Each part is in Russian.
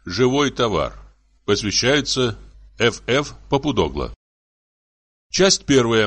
Живой товар. Посвящается Ф.Ф. Попудогла. Часть первая.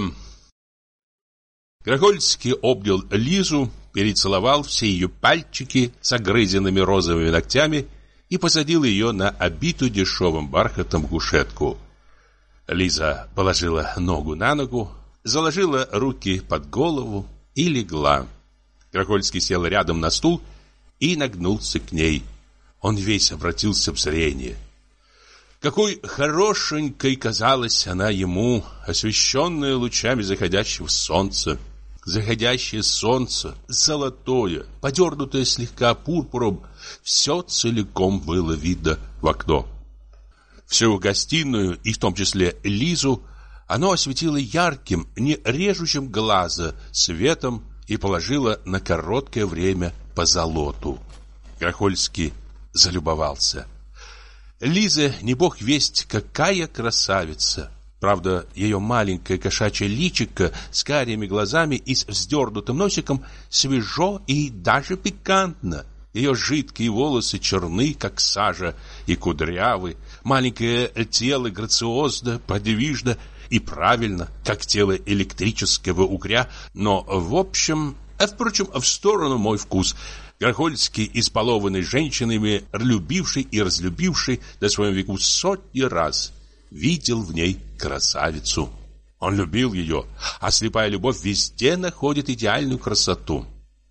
Грохольский обнял Лизу, перецеловал все ее пальчики с огрызенными розовыми ногтями и посадил ее на обитую дешевым бархатом кушетку. Лиза положила ногу на ногу, заложила руки под голову и легла. Грохольский сел рядом на стул и нагнулся к ней. Он весь обратился в зрение. Какой хорошенькой казалась она ему, освещенная лучами заходящего солнца. Заходящее солнце, золотое, подернутое слегка пурпуром, все целиком было видно в окно. Всю гостиную, и в том числе Лизу, оно осветило ярким, не режущим глаза светом и положило на короткое время позолоту. Грохольский залюбовался. Лиза, не бог весть, какая красавица! Правда, ее маленькое кошачье личико с карими глазами и с вздернутым носиком свежо и даже пикантно. Ее жидкие волосы черны, как сажа, и кудрявы. Маленькое тело грациозно, подвижно и правильно, как тело электрического угря. Но, в общем, впрочем, в сторону мой вкус. Грохольский, избалованный женщинами, любивший и разлюбивший на своем веку сотни раз, видел в ней красавицу. Он любил ее, а слепая любовь везде находит идеальную красоту.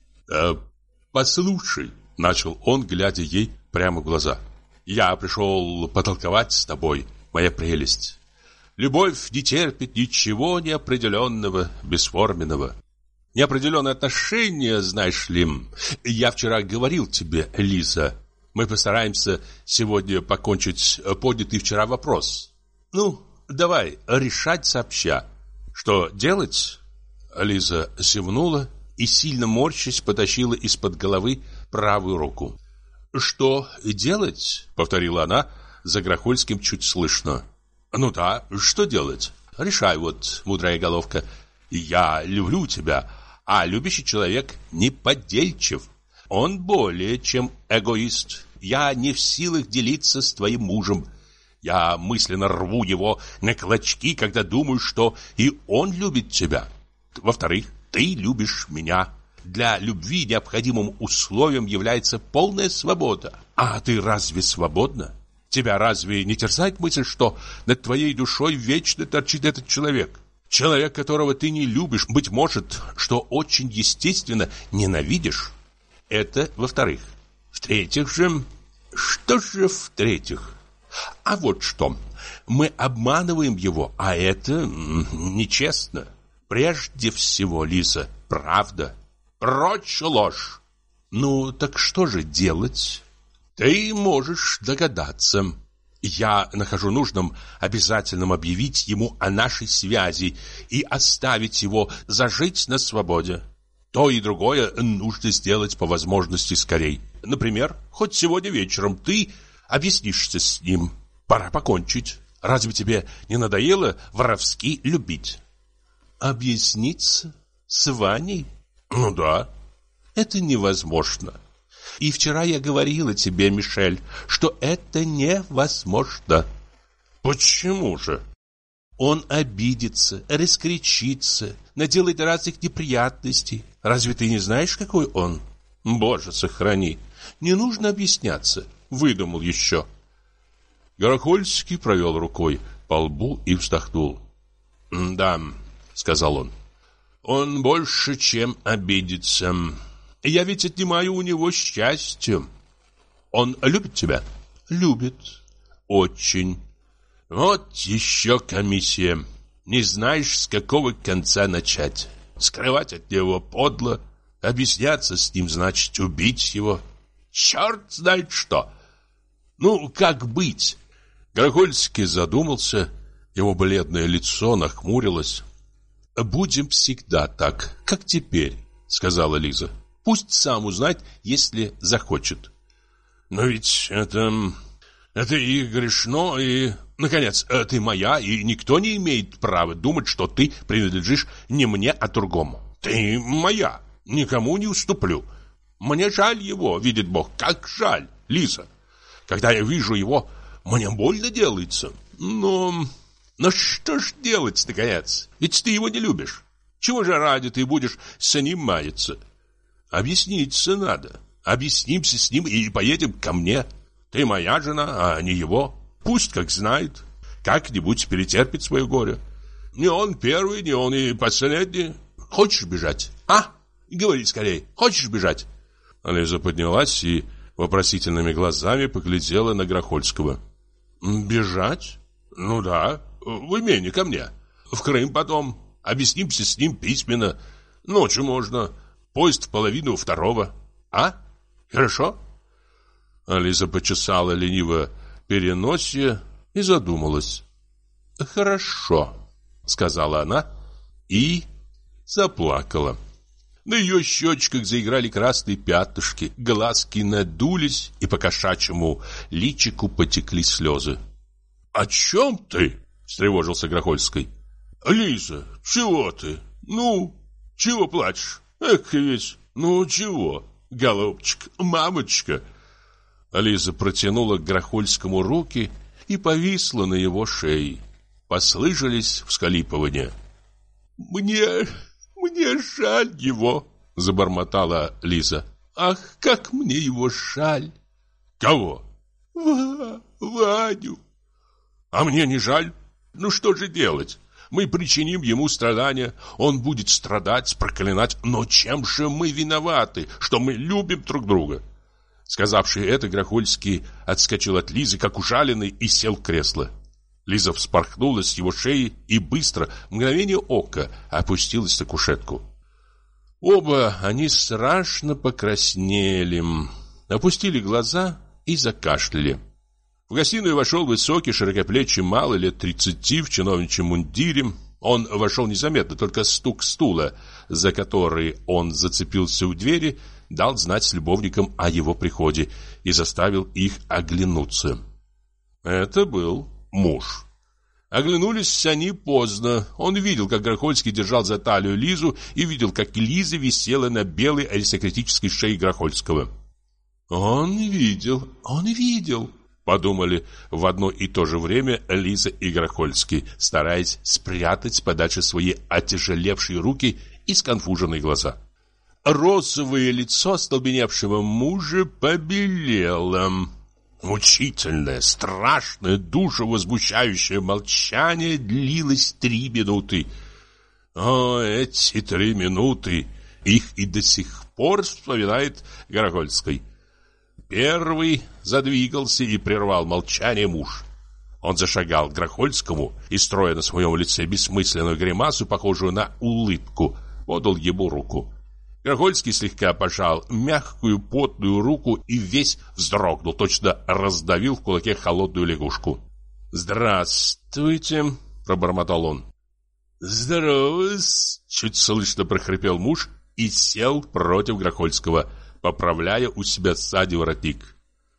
«Послушай», — начал он, глядя ей прямо в глаза, — «я пришел потолковать с тобой, моя прелесть. Любовь не терпит ничего неопределенного, бесформенного. Неопределенные отношения, знаешь ли, я вчера говорил тебе, Лиза, мы постараемся сегодня покончить поднятый вчера вопрос. Ну, давай решать сообща. Что делать?» Лиза зевнула и, сильно морщась, потащила из-под головы правую руку. «Что делать?» — повторила она за Грохольским чуть слышно. «Ну да, что делать? Решай вот, мудрая головка. Я люблю тебя, а любящий человек не поддельчив. Он более чем эгоист. Я не в силах делиться с твоим мужем. Я мысленно рву его на клочки, когда думаю, что и он любит тебя. Во-вторых, ты любишь меня. Для любви необходимым условием является полная свобода. А ты разве свободна? Тебя разве не терзает мысль, что над твоей душой вечно торчит этот человек? Человек, которого ты не любишь, быть может, что очень естественно ненавидишь. Это во-вторых. В-третьих же... Что же в-третьих? А вот что. Мы обманываем его, а это нечестно. Прежде всего, Лиза, правда. Прочь ложь. Ну, так что же делать? Ты можешь догадаться. Я нахожу нужным обязательным объявить ему о нашей связи и оставить его зажить на свободе. То и другое нужно сделать по возможности скорей. Например, хоть сегодня вечером ты объяснишься с ним. Пора покончить. Разве тебе не надоело воровски любить? Объясниться? С Ваней? Ну да. Это невозможно. И вчера я говорила тебе, Мишель, что это невозможно. Почему же? Он обидится, раскричится, наделает разных неприятностей. Разве ты не знаешь, какой он? Боже, сохрани. Не нужно объясняться. Выдумал еще. Грохольский провел рукой по лбу и вздохнул. Да, сказал он больше, чем обидится. Я ведь отнимаю у него счастье. Он любит тебя? Любит. Очень. Вот еще комиссия. Не знаешь, с какого конца начать. Скрывать от него подло. Объясняться с ним значит убить его. Черт знает что. Ну, как быть? Грохольский задумался. Его бледное лицо нахмурилось. «Будем всегда так, как теперь», — сказала Лиза. «Пусть сам узнает, если захочет». «Но ведь это и грешно, и... Наконец, ты моя, и никто не имеет права думать, что ты принадлежишь не мне, а другому. Ты моя, никому не уступлю. Мне жаль его, видит Бог, как жаль, Лиза. Когда я вижу его, мне больно делается. Но что ж делать, наконец? Ведь ты его не любишь. Чего же ради ты будешь с ним маяться? Объясниться надо. Объяснимся с ним и поедем ко мне. Ты моя жена, а не его. Пусть как знает. Как-нибудь перетерпит свое горе. Не он первый, не он и последний. Хочешь бежать? А? Говори скорее. Хочешь бежать? Лиза поднялась и вопросительными глазами поглядела на Грохольского. Бежать? Ну да, в имение ко мне. В Крым потом. Объяснимся с ним письменно. Ночью можно. Поезд в 1:30. А? Хорошо? Лиза почесала лениво переносье и задумалась. «Хорошо», — сказала она и заплакала. На ее щечках заиграли красные пятнышки, глазки надулись, и по кошачьему личику потекли слезы. «О чем ты?» — встревожился Грохольский. «Лиза, чего ты? Ну, чего плачешь? Эх, ведь, ну чего, голубчик, мамочка?» Лиза протянула к Грохольскому руки и повисла на его шее. Послышались всхлипывания. «Мне жаль его», — забормотала Лиза. «Ах, как мне его жаль!» «Кого?» «Ваню». «А мне не жаль? Ну что же делать? Мы причиним ему страдания, он будет страдать, проклинать. Но чем же мы виноваты, что мы любим друг друга?» Сказавший это, Грохольский отскочил от Лизы, как ужаленный, и сел в кресло. Лиза вспорхнула с его шеи и быстро, в мгновение ока, опустилась на кушетку. Оба они страшно покраснели, опустили глаза и закашляли. В гостиную вошел высокий, широкоплечий малый, лет 30, в чиновничьем мундире. Он вошел незаметно, только стук стула, за который он зацепился у двери, дал знать с любовником о его приходе и заставил их оглянуться. Это был муж. Оглянулись они поздно. Он видел, как Грохольский держал за талию Лизу, и видел, как Лиза висела на белой аристократической шее Грохольского. Он видел, подумали в одно и то же время Лиза и Грохольский, стараясь спрятать подальше свои отяжелевшие руки и сконфуженные глаза. Розовое лицо остолбеневшего мужа побелело. Мучительное, страшное, душевозбуждающее молчание длилось 3 минуты. О, эти 3 минуты! Их и до сих пор вспоминает Грохольский. Первый задвигался и прервал молчание муж. Он зашагал к Грохольскому и, строя на своем лице бессмысленную гримасу, похожую на улыбку, подал ему руку. Грохольский слегка пожал мягкую потную руку и весь вздрогнул, точно раздавил в кулаке холодную лягушку. «Здравствуйте», — пробормотал он. «Здорово-с», — чуть слышно прохрипел муж и сел против Грохольского, поправляя у себя сзади воротник.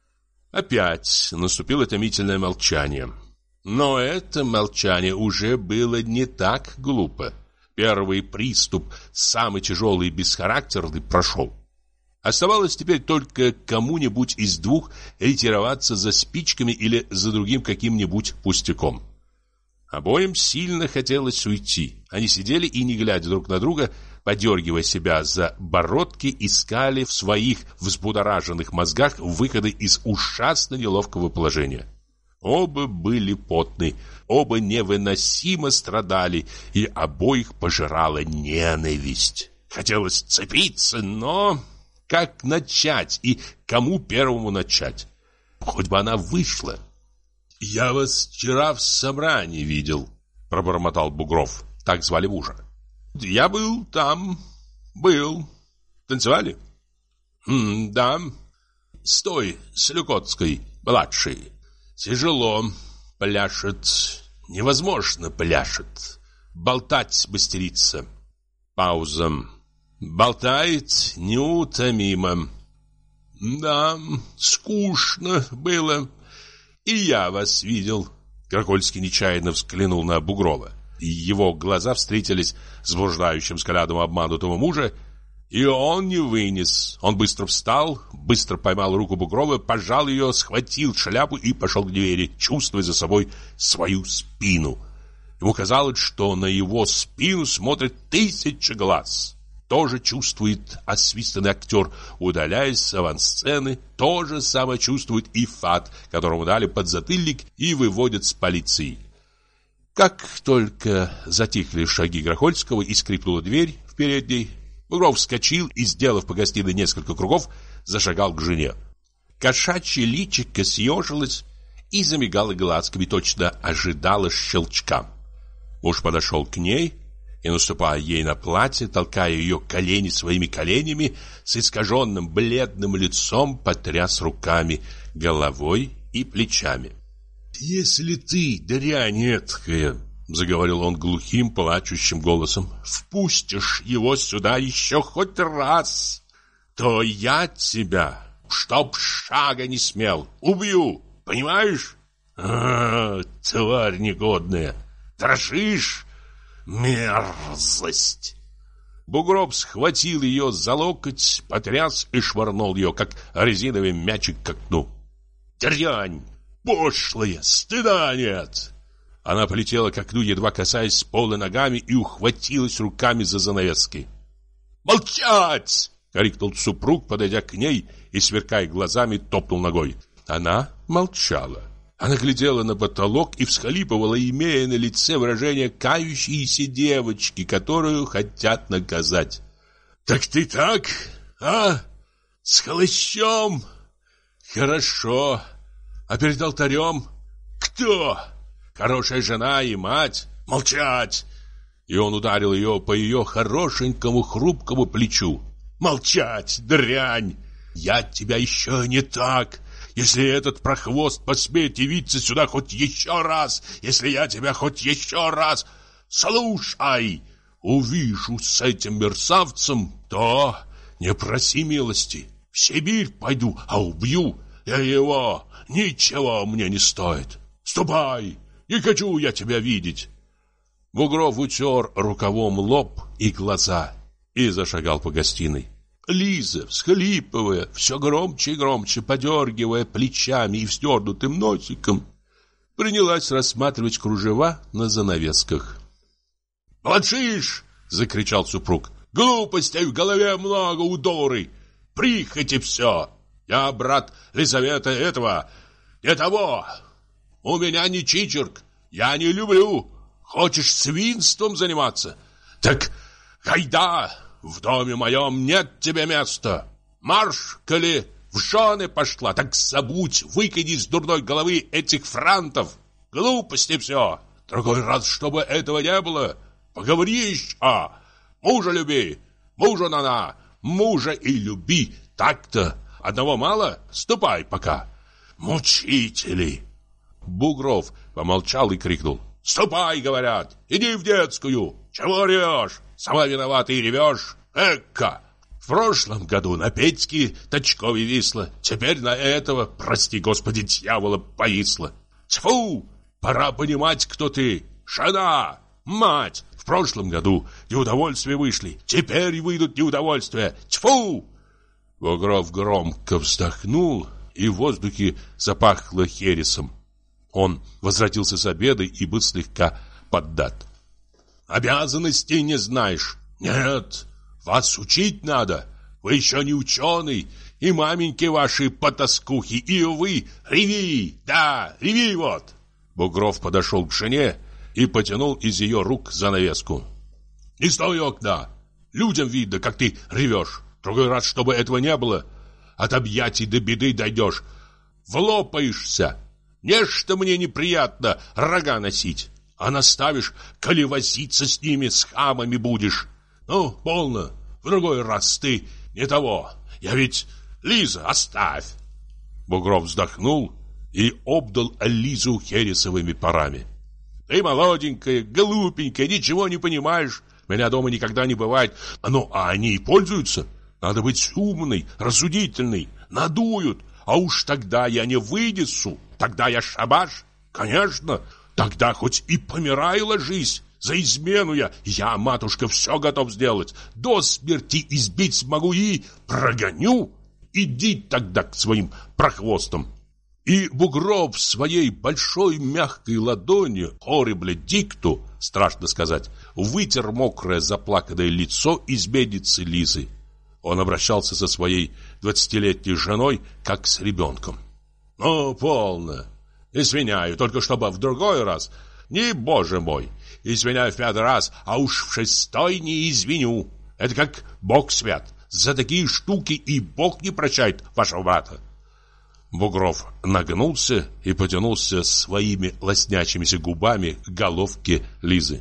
Опять наступило томительное молчание. Но это молчание уже было не так глупо. Первый приступ, самый тяжелый и бесхарактерный, прошел. Оставалось теперь только кому-нибудь из двух ретироваться за спичками или за другим каким-нибудь пустяком. Обоим сильно хотелось уйти. Они сидели и, не глядя друг на друга, подергивая себя за бородки, искали в своих взбудораженных мозгах выходы из ужасно неловкого положения. Оба были потны, оба невыносимо страдали, и обоих пожирала ненависть. Хотелось цепиться, но как начать и кому первому начать? Хоть бы она вышла. «Я вас вчера в собрании видел», — пробормотал Бугров, так звали мужа. «Я был там, был. Танцевали?» «Да, с той, с Люкотской, младшей. Тяжело пляшет, невозможно пляшет. Болтать мастерица». Пауза. «Болтает неутомимо». «Да, скучно было. И я вас видел». Грохольский нечаянно взглянул на Бугрова. Его глаза встретились с блуждающим взглядом обманутого мужа, И он не вынес. Он быстро встал, быстро поймал руку Бугрова, пожал ее, схватил шляпу и пошел к двери, чувствуя за собой свою спину. Ему казалось, что на его спину смотрит 1000 глаз. Тоже чувствует освистанный актер, удаляясь с авансцены. То же самое чувствует и Фат, которому дали подзатыльник и выводят с полиции. Как только затихли шаги Грохольского и скрипнула дверь в передней, Бугров вскочил и, сделав по гостиной несколько кругов, зашагал к жене. Кошачье личико съежилось и замигало глазками, точно ожидало щелчка. Муж подошел к ней и, наступая ей на платье, толкая ее колени своими коленями, с искаженным бледным лицом потряс руками, головой и плечами. «Если ты, дрянь эткая, — заговорил он глухим, плачущим голосом, — впустишь его сюда еще хоть раз, то я тебя, чтоб шага не смел, убью, понимаешь? Тварь негодная, дрожишь? Мерзость!» Бугров схватил ее за локоть, потряс и швырнул ее, как резиновый мячик, к окну. «Дрянь! Пошлая! Стыда нет!» Она полетела к окну, едва касаясь пола ногами, и ухватилась руками за занавески. «Молчать!» — крикнул супруг, подойдя к ней и, сверкая глазами, топнул ногой. Она молчала. Она глядела на потолок и всхлипывала, имея на лице выражение кающейся девочки, которую хотят наказать. «Так ты так, а? С хлыщом? Хорошо. А перед алтарем? Кто? Хорошая жена и мать? Молчать!» И он ударил ее по ее хорошенькому хрупкому плечу. «Молчать, дрянь! Я тебя еще не так! Если этот прохвост посмеет явиться сюда хоть еще раз, если я тебя хоть еще раз... Слушай! Увижу с этим мерзавцем, то не проси милости. В Сибирь пойду, а убью я его. Ничего мне не стоит. Ступай! Не хочу я тебя видеть!» Бугров утер рукавом лоб и глаза и зашагал по гостиной. Лиза, всхлипывая, все громче и громче, подергивая плечами и вздернутым носиком, принялась рассматривать кружева на занавесках. «Молчишь!» — закричал супруг. «Глупостей в голове много, удоры! Прихоти все! Я, брат Лизавета, этого, не того! У меня не чичерк, я не люблю! Хочешь свинством заниматься? Так гайда! В доме моем нет тебе места! Марш, коли в жены пошла, так забудь, выкиди из дурной головы этих франтов! Глупости все! Другой раз, чтобы этого не было, поговори еще! Мужа люби, мужа нана, мужа и люби! Так-то одного мало? Ступай пока! Мучители!» Бугров помолчал и крикнул. «Ступай, говорят! Иди в детскую! Чего ревешь? Сама виновата и ревешь! Эка! В прошлом году на Петьке Точкове висла, теперь на этого, прости господи, дьявола повисла! Тьфу! Пора понимать, кто ты! Жена! Мать! В прошлом году неудовольствия вышли, теперь выйдут неудовольствия! Тьфу!» Бугров громко вздохнул, и в воздухе запахло хересом. Он возвратился с обеда и был слегка поддат. «Обязанностей не знаешь? Нет, вас учить надо. Вы еще не ученый, и маменьки ваши потаскухи, и вы реви, да, реви вот!» Бугров подошел к жене и потянул из ее рук занавеску. «Не стой окна! Людям видно, как ты ревешь. Другой раз, чтобы этого не было, от объятий до беды дойдешь. Влопаешься. Нечто мне неприятно рога носить. А наставишь, коли возиться с ними, с хамами будешь. Ну, полно, в другой раз ты не того. Я ведь... Лиза, оставь!» Бугров вздохнул и обдал Лизу хересовыми парами. «Ты молоденькая, глупенькая, ничего не понимаешь. Меня дома никогда не бывает. Ну, а они и пользуются. Надо быть умной, рассудительной. Надуют. А уж тогда я не вынесу. Тогда я шабаш. Конечно, тогда хоть и помирай ложись. За измену я, матушка, все готов сделать. До смерти избить смогу и прогоню. Иди тогда к своим прохвостам». И Бугров своей большой мягкой ладонью, horrible dictu, страшно сказать, вытер мокрое заплаканное лицо изменницы Лизы. Он обращался со своей 20-летней женой, как с ребенком. «Ну, полно. Извиняю, только чтобы в другой раз. Не, боже мой, извиняю в 5-й раз, а уж в 6-й не извиню. Это как Бог свят. За такие штуки и Бог не прощает вашего брата». Бугров нагнулся и потянулся своими лоснящимися губами к головке Лизы.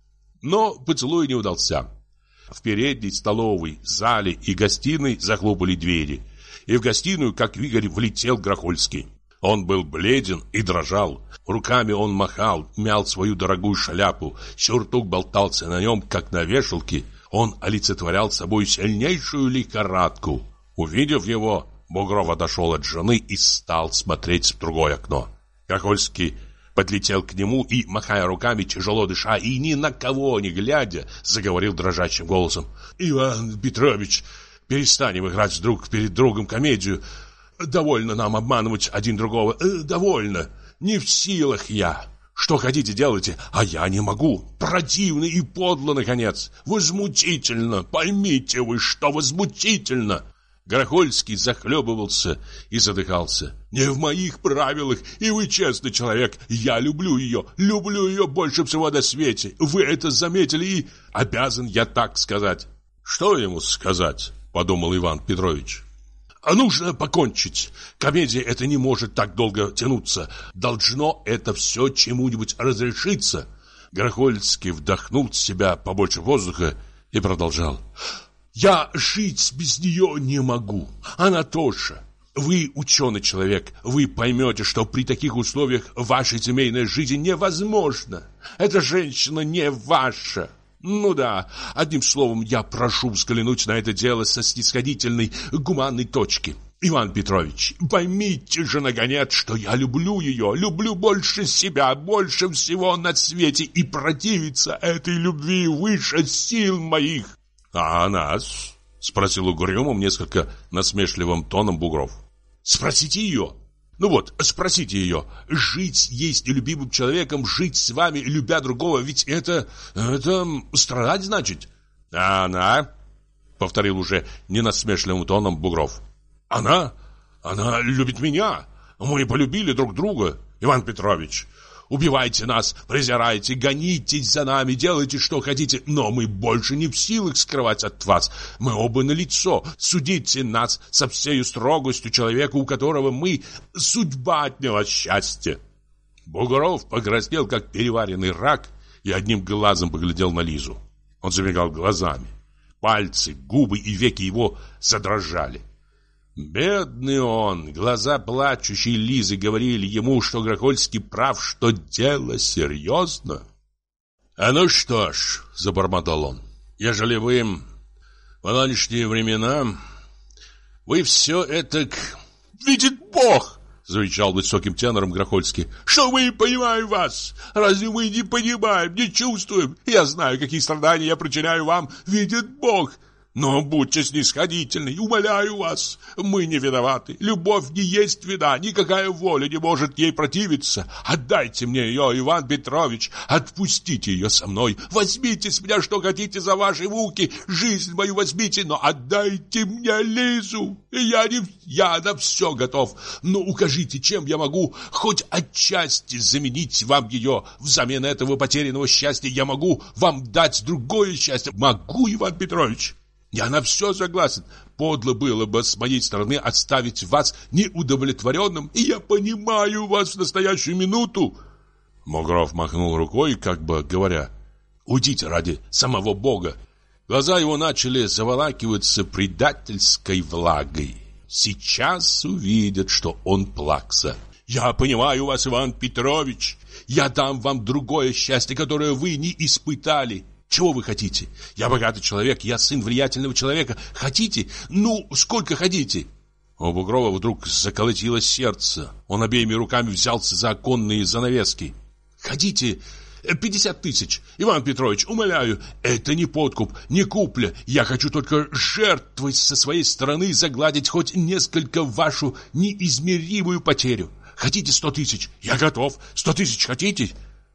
Но поцелуй не удался. В передней, столовой, зале и гостиной захлопали двери, и в гостиную, как вихрь, влетел Грохольский. Он был бледен и дрожал. Руками он махал, мял свою дорогую шляпу, сюртук болтался на нем, как на вешалке. Он олицетворял собой сильнейшую лихорадку. Увидев его, Бугров отошел от жены и стал смотреть в другое окно. Грохольский подлетел к нему и, махая руками, тяжело дыша и ни на кого не глядя, заговорил дрожащим голосом: «Иван Петрович, перестанем играть друг перед другом комедию. Довольно нам обманывать один другого. Довольно. Не в силах я. Что хотите, делайте, а я не могу. Противно и подло, наконец. Возмутительно. Поймите вы, что возмутительно». Грохольский захлебывался и задыхался. «Не в моих правилах, и вы честный человек. Я люблю ее больше всего на свете. Вы это заметили, и обязан я так сказать». «Что ему сказать?» — подумал Иван Петрович. «А нужно покончить. Комедия эта не может так долго тянуться. Должно это все чему-нибудь разрешиться». Грохольский вдохнул в себя побольше воздуха и продолжал: «Я жить без нее не могу. Она тоже. Вы ученый человек. Вы поймете, что при таких условиях ваша семейная жизнь невозможна. Эта женщина не ваша. Ну да, одним словом, я прошу взглянуть на это дело со снисходительной, гуманной точки. Иван Петрович, поймите же, наконец, что я люблю ее, люблю больше себя, больше всего на свете, и противиться этой любви выше сил моих». «А нас?» — спросил угрюмым, несколько насмешливым тоном Бугров. «Спросите ее. Ну вот, спросите ее. Жить есть нелюбимым человеком, жить с вами, любя другого, ведь это страдать значит». «А она?» — повторил уже ненасмешливым тоном Бугров. «Она любит меня. Мы полюбили друг друга, Иван Петрович. Убивайте нас, презирайте, гонитесь за нами, делайте, что хотите, но мы больше не в силах скрывать от вас. Мы оба налицо. Судите нас со всей строгостью человека, у которого мы судьба отняла счастье». Бугров покраснел, как переваренный рак, и одним глазом поглядел на Лизу. Он замигал глазами. Пальцы, губы и веки его задрожали. Бедный он, глаза плачущей Лизы говорили ему, что Грохольский прав, что дело серьезно. «А ну что ж», — забормотал он, — «ежели вы в нынешние времена, вы все это... Видит Бог!» — завещал высоким тенором Грохольский. «Что мы не понимаем вас? Разве мы не понимаем, не чувствуем? Я знаю, какие страдания я причиняю вам, видит Бог. Но будьте снисходительны, умоляю вас, мы не виноваты. Любовь не есть вина, никакая воля не может ей противиться. Отдайте мне ее, Иван Петрович, отпустите ее со мной. Возьмите с меня, что хотите, за ваши муки, жизнь мою возьмите, но отдайте мне Лизу. Я на все готов. Но укажите, чем я могу хоть отчасти заменить вам ее. Взамен этого потерянного счастья я могу вам дать другое счастье. Могу, Иван Петрович. Я на все согласен. Подло было бы с моей стороны оставить вас неудовлетворенным, и я понимаю вас в настоящую минуту». Бугров махнул рукой, как бы говоря: «Уйдите ради самого Бога». Глаза его начали заволакиваться предательской влагой. Сейчас увидят, что он плакса. «Я понимаю вас, Иван Петрович. Я дам вам другое счастье, которое вы не испытали. Чего вы хотите? Я богатый человек, я сын влиятельного человека. Хотите? Ну, сколько хотите?» У Бугрова вдруг заколотилось сердце. Он обеими руками взялся за оконные занавески. «Хотите 50 тысяч. Иван Петрович, умоляю, это не подкуп, не купля. Я хочу только жертвой со своей стороны загладить хоть несколько вашу неизмеримую потерю. Хотите 100 тысяч? Я готов. 100 тысяч хотите?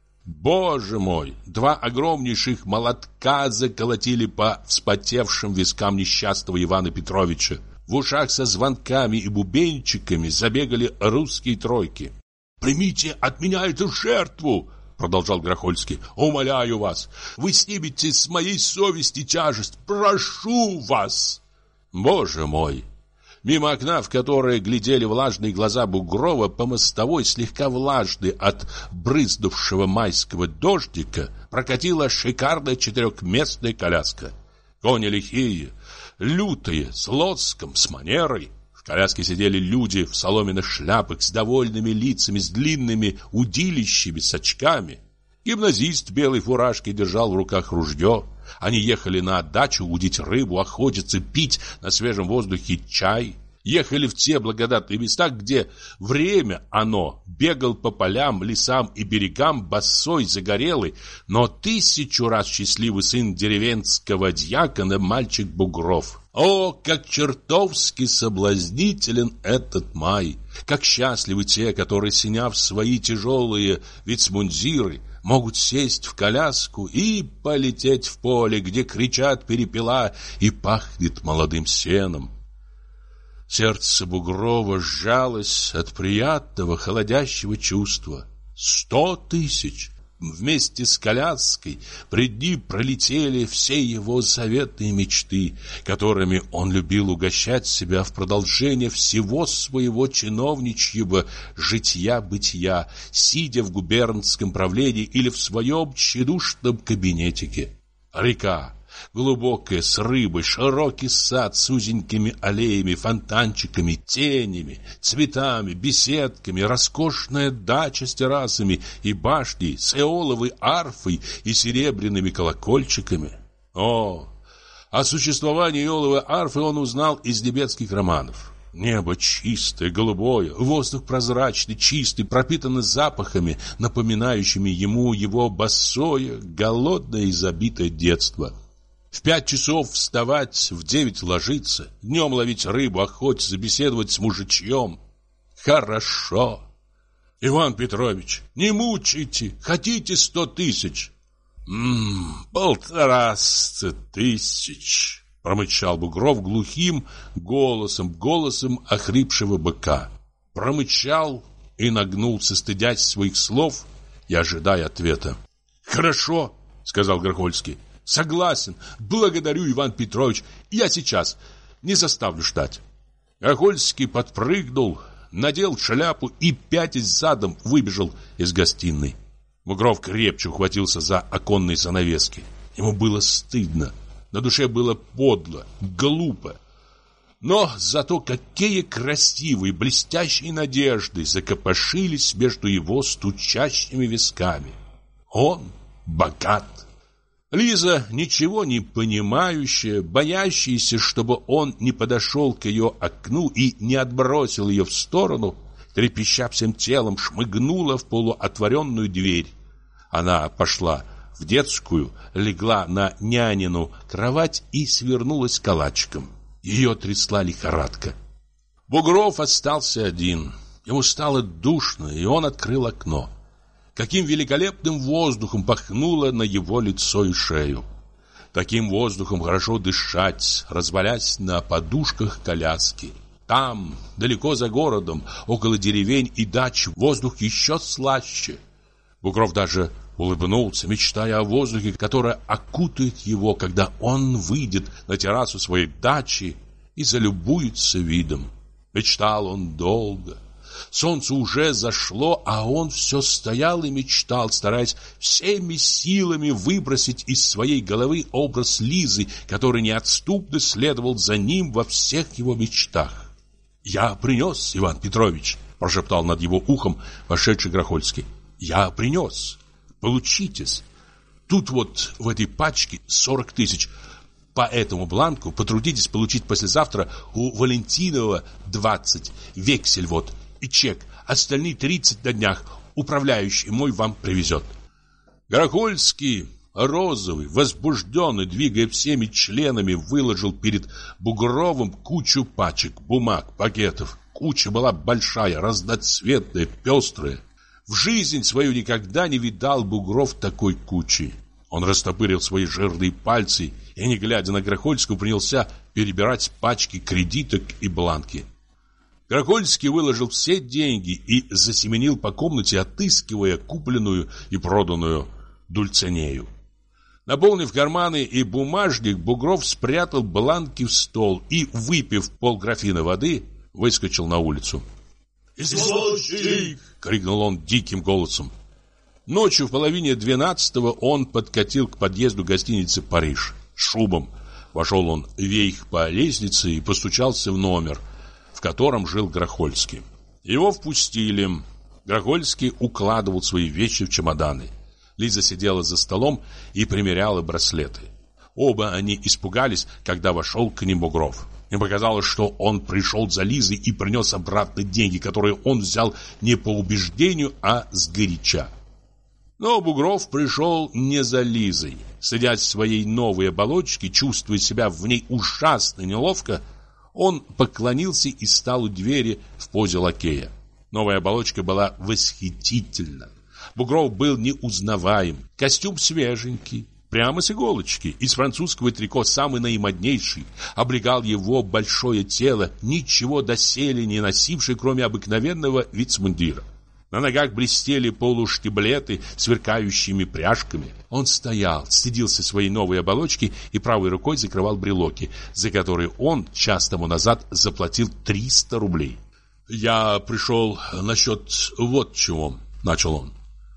Боже мой! 2 огромнейших молотка заколотили по вспотевшим вискам несчастного Ивана Петровича. В ушах со звонками и бубенчиками забегали русские тройки. «Примите от меня эту жертву!» — продолжал Грохольский. «Умоляю вас, вы снимете с моей совести тяжесть. Прошу вас!» Боже мой! Мимо окна, в которое глядели влажные глаза Бугрова, по мостовой, слегка влажной от брызнувшего майского дождика, прокатила шикарная 4-местная коляска. Кони лихие, лютые, с лоском, с манерой. В коляске сидели люди в соломенных шляпах, с довольными лицами, с длинными удилищами, с очками. Гимназист в белой фуражке держал в руках ружье. Они ехали на дачу удить рыбу, охотиться, пить на свежем воздухе чай. Ехали в те благодатные места, где время оно бегал по полям, лесам и берегам, босой, загорелый, но 1000 раз счастливый сын деревенского дьякона, мальчик Бугров. О, как чертовски соблазнителен этот май! Как счастливы те, которые, сняв свои тяжелые вицмундиры, могут сесть в коляску и полететь в поле, где кричат перепела и пахнет молодым сеном. Сердце Бугрова сжалось от приятного холодящего чувства. 100 тысяч! Вместе с коляской пред ним пролетели все его заветные мечты, которыми он любил угощать себя в продолжение всего своего чиновничьего житья-бытия, сидя в губернском правлении или в своем тщедушном кабинетике. Река, глубокая, с рыбой, широкий сад с узенькими аллеями, фонтанчиками, тенями, цветами, беседками, роскошная дача с террасами и башней, с эоловой арфой и серебряными колокольчиками. О существовании эоловой арфы он узнал из тибетских романов. Небо чистое, голубое, воздух прозрачный, чистый, пропитанный запахами, напоминающими ему его босое, голодное и забитое детство. В 5 часов вставать, в 9 ложиться, днем ловить рыбу, охотиться, беседовать с мужичьем. Хорошо. Иван Петрович, не мучайте, хотите 100 тысяч? 150 тысяч, промычал Бугров глухим голосом охрипшего быка. Промычал и нагнулся, стыдясь своих слов и ожидая ответа. Хорошо, сказал Грохольский. Согласен, благодарю, Иван Петрович, я сейчас, не заставлю ждать. Грохольский подпрыгнул, надел шляпу и, пятясь задом, выбежал из гостиной. Бугров крепче ухватился за оконные занавески. Ему было стыдно, на душе было подло, глупо. Но зато какие красивые, блестящие надежды закопошились между его стучащими висками. Он богат. Лиза, ничего не понимающая, боящаяся, чтобы он не подошел к ее окну и не отбросил ее в сторону, трепеща всем телом, шмыгнула в полуотворенную дверь. Она пошла в детскую, легла на нянину кровать и свернулась калачиком. Ее трясла лихорадка. Бугров остался один. Ему стало душно, и он открыл окно. Каким великолепным воздухом пахнуло на его лицо и шею. Таким воздухом хорошо дышать, развалясь на подушках коляски. Там, далеко за городом, около деревень и дач, воздух еще слаще. Бугров даже улыбнулся, мечтая о воздухе, который окутает его, когда он выйдет на террасу своей дачи и залюбуется видом. Мечтал он долго. Солнце уже зашло, а он все стоял и мечтал, стараясь всеми силами выбросить из своей головы образ Лизы, который неотступно следовал за ним во всех его мечтах. «Я принес, Иван Петрович», — прошептал над его ухом вошедший Грохольский. «Я принес. Получитесь. Тут вот в этой пачке 40 тысяч. По этому бланку потрудитесь получить послезавтра у Валентинова 20. Вексель вот. И чек. Остальные 30 на днях. Управляющий мой вам привезет». Горохольский, розовый, возбужденный, двигая всеми членами, выложил перед Бугровым кучу пачек, бумаг, пакетов. Куча была большая, разноцветная, пестрая. В жизнь свою никогда не видал Бугров такой кучи. Он растопырил свои жирные пальцы и, не глядя на Горохольского, принялся перебирать пачки кредиток и бланки. Горохольский выложил все деньги и засеменил по комнате, отыскивая купленную и проданную Дульцинею. Наполнив карманы и бумажник, Бугров спрятал бланки в стол и, выпив полграфина воды, выскочил на улицу. «Извозчик!» — крикнул он диким голосом. Ночью в половине 12-го он подкатил к подъезду гостиницы «Париж» с шубом. Вошел он вверх по лестнице и постучался в номер, в котором жил Горохольский. Его впустили. Горохольский укладывал свои вещи в чемоданы. Лиза сидела за столом и примеряла браслеты. Оба они испугались, когда вошел к ним Бугров. Им показалось, что он пришел за Лизой и принес обратно деньги, которые он взял не по убеждению, а сгоряча. Но Бугров пришел не за Лизой. Сидясь в своей новой оболочке, чувствуя себя в ней ужасно неловко, он поклонился и стал у двери в позе лакея. Новая оболочка была восхитительна. Бугров был неузнаваем. Костюм свеженький, прямо с иголочки, из французского трико, самый наимоднейший, облегал его большое тело, ничего доселе не носивший, кроме обыкновенного вицмундира. На ногах блестели полуштиблеты, сверкающими пряжками. Он стоял, стыдился своей новой оболочки и правой рукой закрывал брелоки, за которые он час тому назад заплатил 300 рублей. «Я пришел насчет вот чего», — начал он.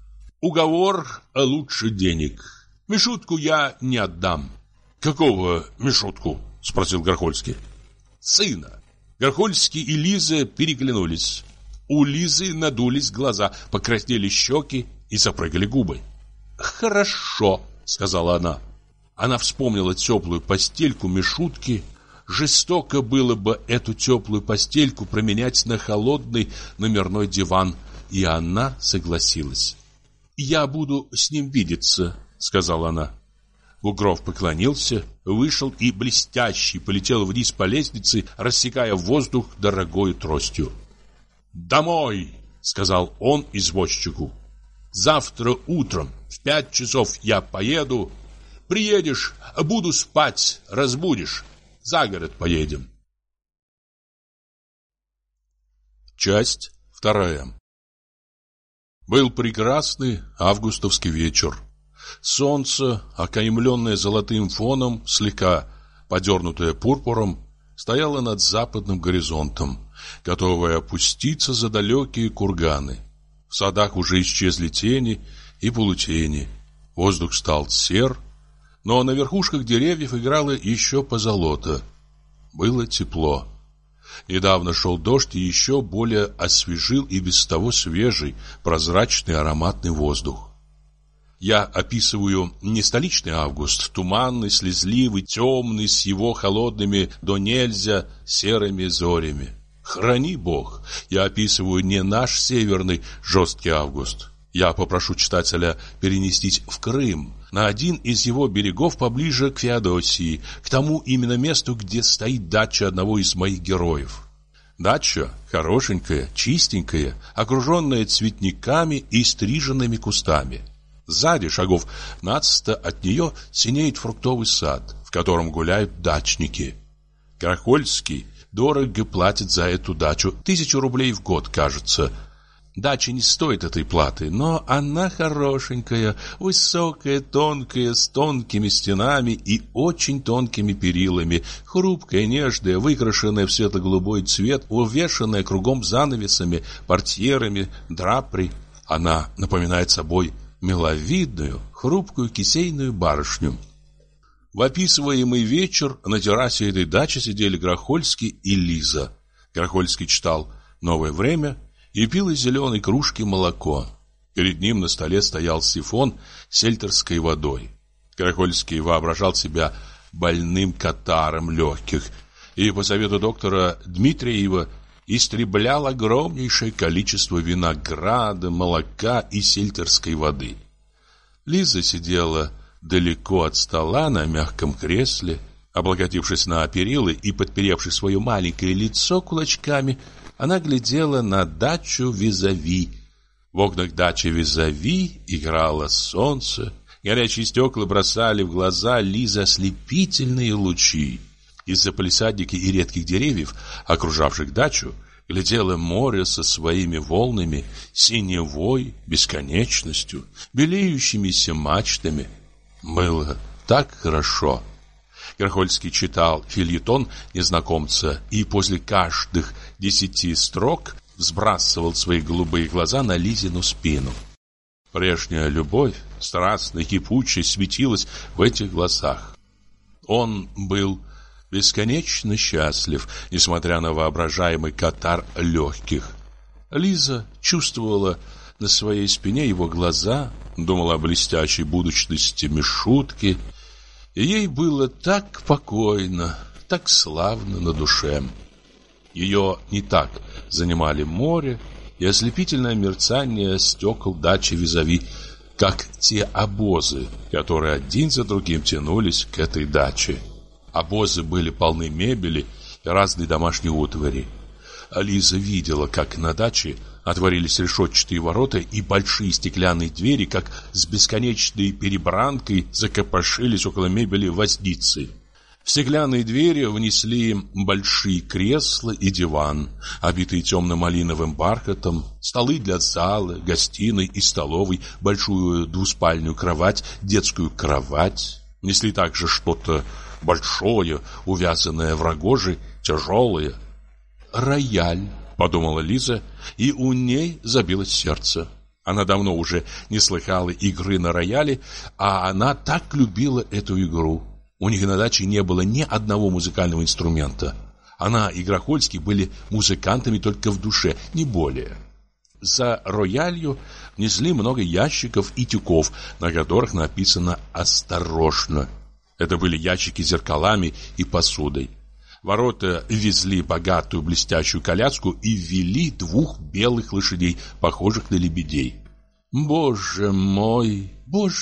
«Уговор лучше денег. Мишутку я не отдам». «Какого Мишутку?» — спросил Горохольский. «Сына». Горохольский и Лиза переглянулись. У Лизы надулись глаза, покраснели щеки и запрыгали губы. «Хорошо», — сказала она. Она вспомнила теплую постельку Мишутки. Жестоко было бы эту теплую постельку променять на холодный номерной диван, и она согласилась. «Я буду с ним видеться», — сказала она. Бугров поклонился, вышел и блестящий полетел вниз по лестнице, рассекая воздух дорогой тростью. «Домой!» — сказал он извозчику. «Завтра утром в 5 часов я поеду. Приедешь, буду спать, разбудишь. За город поедем». Часть 2. Был прекрасный августовский вечер. Солнце, окаймленное золотым фоном, слегка подернутое пурпуром, стояло над западным горизонтом, готовое опуститься за далекие курганы. В садах уже исчезли тени и полутени. Воздух стал сер, но на верхушках деревьев играло еще позолота. Было тепло. Недавно шел дождь и еще более освежил и без того свежий, прозрачный ароматный воздух. Я описываю не столичный август, туманный, слезливый, темный, с его холодными до нельзя серыми зорями. Храни Бог, я описываю не наш северный жесткий август. Я попрошу читателя перенестись в Крым, на один из его берегов поближе к Феодосии, к тому именно месту, где стоит дача одного из моих героев. Дача хорошенькая, чистенькая, окруженная цветниками и стриженными кустами. Сзади, шагов на 100 от нее, синеет фруктовый сад, в котором гуляют дачники. Горохольский дорого платит за эту дачу, 1000 рублей в год, кажется. Дача не стоит этой платы, но она хорошенькая, высокая, тонкая, с тонкими стенами и очень тонкими перилами, хрупкая, нежная, выкрашенная в светло-голубой цвет, увешанная кругом занавесами, портьерами, драпри. Она напоминает собой миловидную, хрупкую кисейную барышню. В описываемый вечер на террасе этой дачи сидели Горохольский и Лиза. Горохольский читал «Новое время» и пил из зеленой кружки молоко. Перед ним на столе стоял сифон с сельтерской водой. Горохольский воображал себя больным катаром легких и по совету доктора Дмитриева истреблял огромнейшее количество винограда, молока и сельтерской воды. Лиза сидела далеко от стола на мягком кресле, облокотившись на перила и подперевши свое маленькое лицо кулачками, она глядела на дачу визави. В окнах дачи визави играло солнце, горячие стекла бросали в глаза Лизы ослепительные лучи. Из-за палисадника и редких деревьев, окружавших дачу, глядело море со своими волнами, синевой, бесконечностью, белеющимися мачтами. Было так хорошо. Грохольский читал фельетон незнакомца и после каждых 10 строк сбрасывал свои голубые глаза на Лизину спину. Прежняя любовь, страстная, кипучая, светилась в этих глазах. Он был бесконечно счастлив, несмотря на воображаемый катар легких. Лиза чувствовала на своей спине его глаза, думала о блестящей будущности Мишутки, и ей было так покойно, так славно на душе. Ее не так занимали море и ослепительное мерцание стекол дачи визави, как те обозы, которые один за другим тянулись к этой даче. Обозы были полны мебели и разной домашней утвари. Лиза видела, как на даче отворились решетчатые ворота, и большие стеклянные двери, как с бесконечной перебранкой, закопошились около мебели возницы. В стеклянные двери внесли большие кресла и диван, обитые темно-малиновым бархатом, столы для зала, гостиной и столовой, большую двуспальную кровать, детскую кровать. Несли также что-то большое, увязанное в рогожи, тяжелое. «Рояль», — подумала Лиза, и у ней забилось сердце. Она давно уже не слыхала игры на рояле, а она так любила эту игру. У них на даче не было ни одного музыкального инструмента. Она и Грохольский были музыкантами только в душе, не более. За роялью несли много ящиков и тюков, на которых написано «Осторожно». Это были ящики с зеркалами и посудой. Ворота везли богатую блестящую коляску и ввели 2 белых лошадей, похожих на лебедей. Боже мой,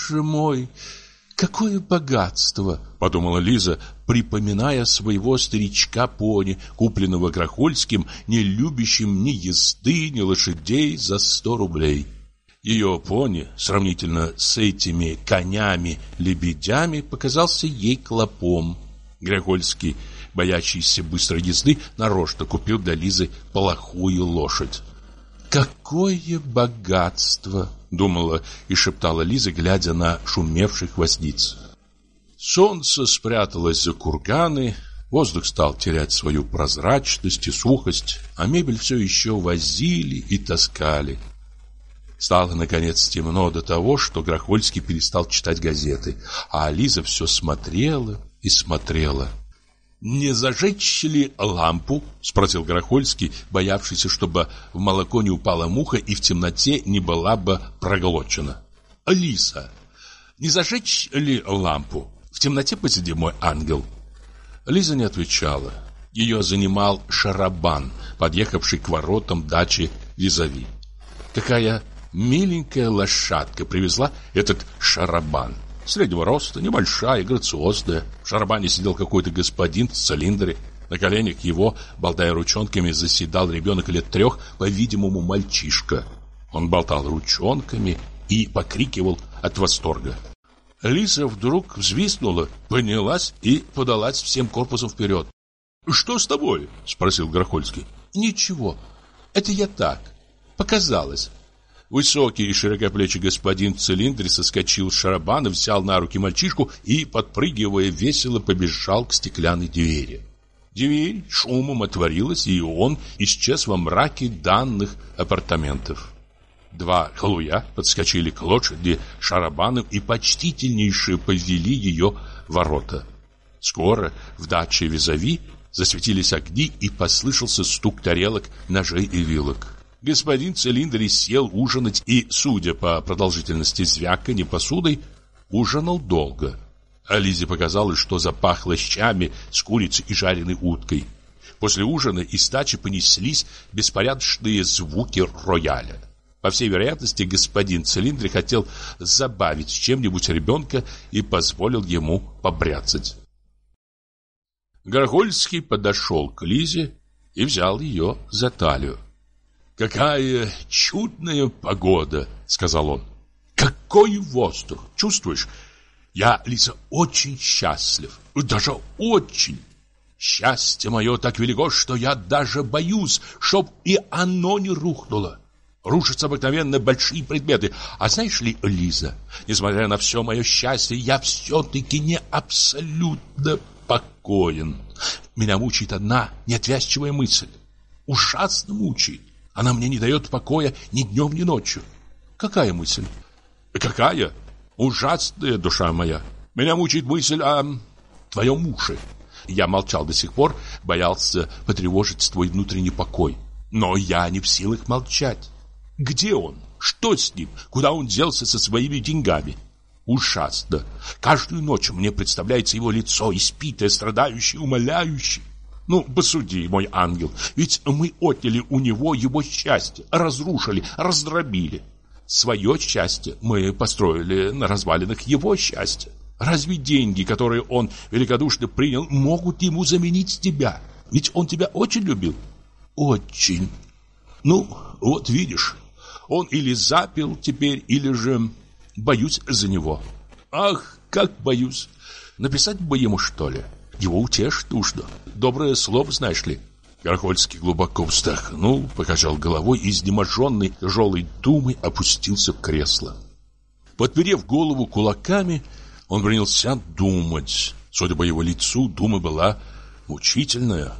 какое богатство!» — подумала Лиза, припоминая своего старичка-пони, купленного Грохольским, не любящим ни езды, ни лошадей за 100 рублей. Ее пони, сравнительно с этими конями-лебедями, показался ей клопом. Грохольский, боящийся быстрой езды, нарочно купил для Лизы плохую лошадь. «Какое богатство!» — думала и шептала Лиза, глядя на шумевших возниц. Солнце спряталось за курганы, воздух стал терять свою прозрачность и сухость, а мебель все еще возили и таскали. Стало, наконец, темно до того, что Грохольский перестал читать газеты, а Лиза все смотрела и смотрела. «Не зажечь ли лампу?» — спросил Грохольский, боявшийся, чтобы в молоко не упала муха и в темноте не была бы проглочена. «Лиза, не зажечь ли лампу? В темноте посиди, мой ангел». Лиза не отвечала. Ее занимал шарабан, подъехавший к воротам дачи визави. Какая миленькая лошадка привезла этот шарабан. Среднего роста, небольшая, грациозная. В шарабане сидел какой-то господин в цилиндре. На коленях его, болтая ручонками, заседал ребенок лет 3, по-видимому, мальчишка. Он болтал ручонками и покрикивал от восторга. Лиза вдруг взвизгнула, поднялась и подалась всем корпусом вперед. «Что с тобой?» — спросил Грохольский. «Ничего, это я так, показалось». Высокий и широкоплечий господин в цилиндре соскочил с шарабана, взял на руки мальчишку и, подпрыгивая весело, побежал к стеклянной двери. Дверь шумом отворилась, и он исчез во мраке данных апартаментов. 2 халуя подскочили к лошади шарабаном и почтительнейше повели ее в ворота. Скоро в даче визави засветились огни, и послышался стук тарелок, ножей и вилок. Господин в цилиндре сел ужинать и, судя по продолжительности звяканья посудой, ужинал долго. А Лизе показалось, что запахло щами с курицей и жареной уткой. После ужина из дачи понеслись беспорядочные звуки рояля. По всей вероятности, господин Цилиндри хотел забавить чем-нибудь ребенка и позволил ему побряцать. Горгольский подошел к Лизе и взял ее за талию. «Какая чудная погода!» — сказал он. «Какой воздух! Чувствуешь? Я, Лиза, очень счастлив. Даже очень. Счастье мое так велико, что я даже боюсь, чтоб и оно не рухнуло. Рушатся обыкновенно большие предметы. А знаешь ли, Лиза, несмотря на все мое счастье, я все-таки не абсолютно покоен. Меня мучает одна неотвязчивая мысль. Ужасно мучает. Она мне не дает покоя ни днем, ни ночью». «Какая мысль?» «Какая? Ужасная, душа моя. Меня мучает мысль о твоем муже». Я молчал до сих пор, боялся потревожить твой внутренний покой. Но я не в силах молчать. Где он? Что с ним? Куда он делся со своими деньгами? Ужасно. Каждую ночь мне представляется его лицо, испитое, страдающее, умоляющее. Ну, посуди, мой ангел, ведь мы отняли у него его счастье, разрушили, раздробили. Свое счастье мы построили на развалинах его счастья. Разве деньги, которые он великодушно принял, могут ему заменить тебя? Ведь он тебя очень любил. Очень. Ну, вот видишь, он или запил теперь, или же боюсь за него. Ах, как боюсь. Написать бы ему, что ли? Его утешить нужно. Доброе слово, знаешь ли. Горгольский глубоко вздохнул, покачал головой и, изнеможенный тяжелой думой, опустился в кресло. Подперев голову кулаками, он принялся думать. Судя по его лицу, дума была мучительная.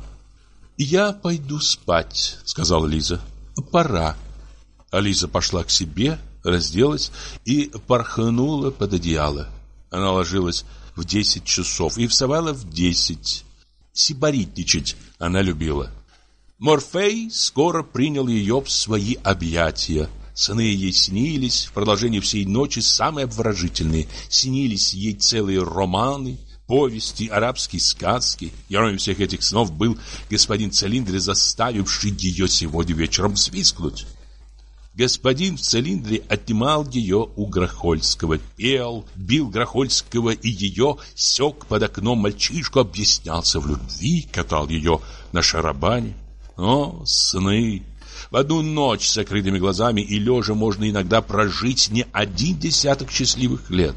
«Я пойду спать», — сказала Лиза. «Пора». А Лиза пошла к себе, разделась и порхнула под одеяло. Она ложилась в 10 часов и вставала в 10. Сибаритничать она любила. Морфей скоро принял ее в свои объятия. Сны ей снились в продолжении всей ночи самые обворожительные. Снились ей целые романы, повести, арабские сказки. Героем всех этих снов был господин Цилиндри, заставивший ее сегодня вечером взвизгнуть. Господин в цилиндре отнимал ее у Грохольского, пел, бил Грохольского и ее, сёк под окном мальчишку, объяснялся в любви, катал ее на шарабане. О, сны! В одну ночь с закрытыми глазами и лежа можно иногда прожить не 10 счастливых лет.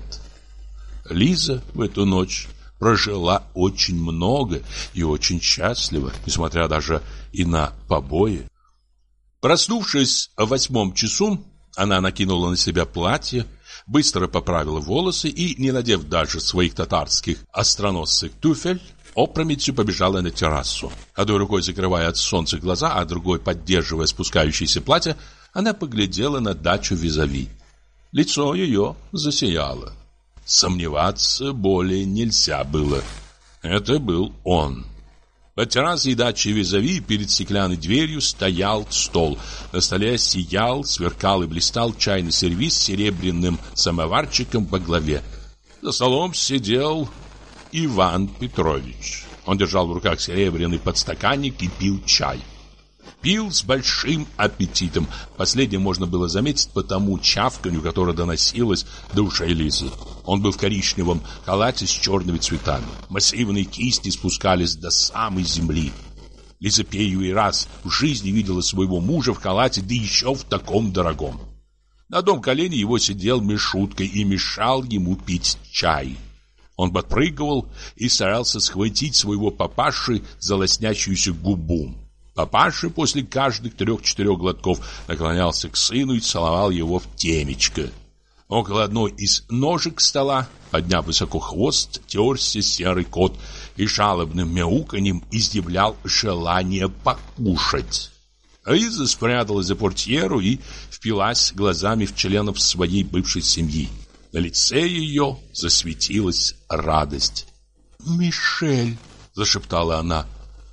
Лиза в эту ночь прожила очень много и очень счастливо, несмотря даже и на побои. Проснувшись в 8 часу, она накинула на себя платье, быстро поправила волосы и, не надев даже своих татарских остроносых туфель, опрометью побежала на террасу. Одной рукой закрывая от солнца глаза, а другой поддерживая спускающееся платье, она поглядела на дачу визави. Лицо ее засияло. Сомневаться более нельзя было. Это был он. Под террасой дачи визави перед стеклянной дверью стоял стол. На столе сиял, сверкал и блистал чайный сервиз с серебряным самоварчиком во главе. За столом сидел Иван Петрович. Он держал в руках серебряный подстаканник и пил чай. Пил с большим аппетитом. Последнее можно было заметить по тому чавканью, которое доносилось до ушей Лизы. Он был в коричневом халате с черными цветами. Массивные кисти спускались до самой земли. Лиза первый раз в жизни видела своего мужа в халате, да еще в таком дорогом. На одном колене его сидел Мишутка и мешал ему пить чай. Он подпрыгивал и старался схватить своего папаши за лоснящуюся губу. Папаша после каждых 3-4 глотков наклонялся к сыну и целовал его в темечко. Около одной из ножек стола, подняв высоко хвост, терся серый кот и жалобным мяуканьем изъявлял желание покушать. Лиза спряталась за портьеру и впилась глазами в членов своей бывшей семьи. На лице ее засветилась радость. «Мишель!» — зашептала она.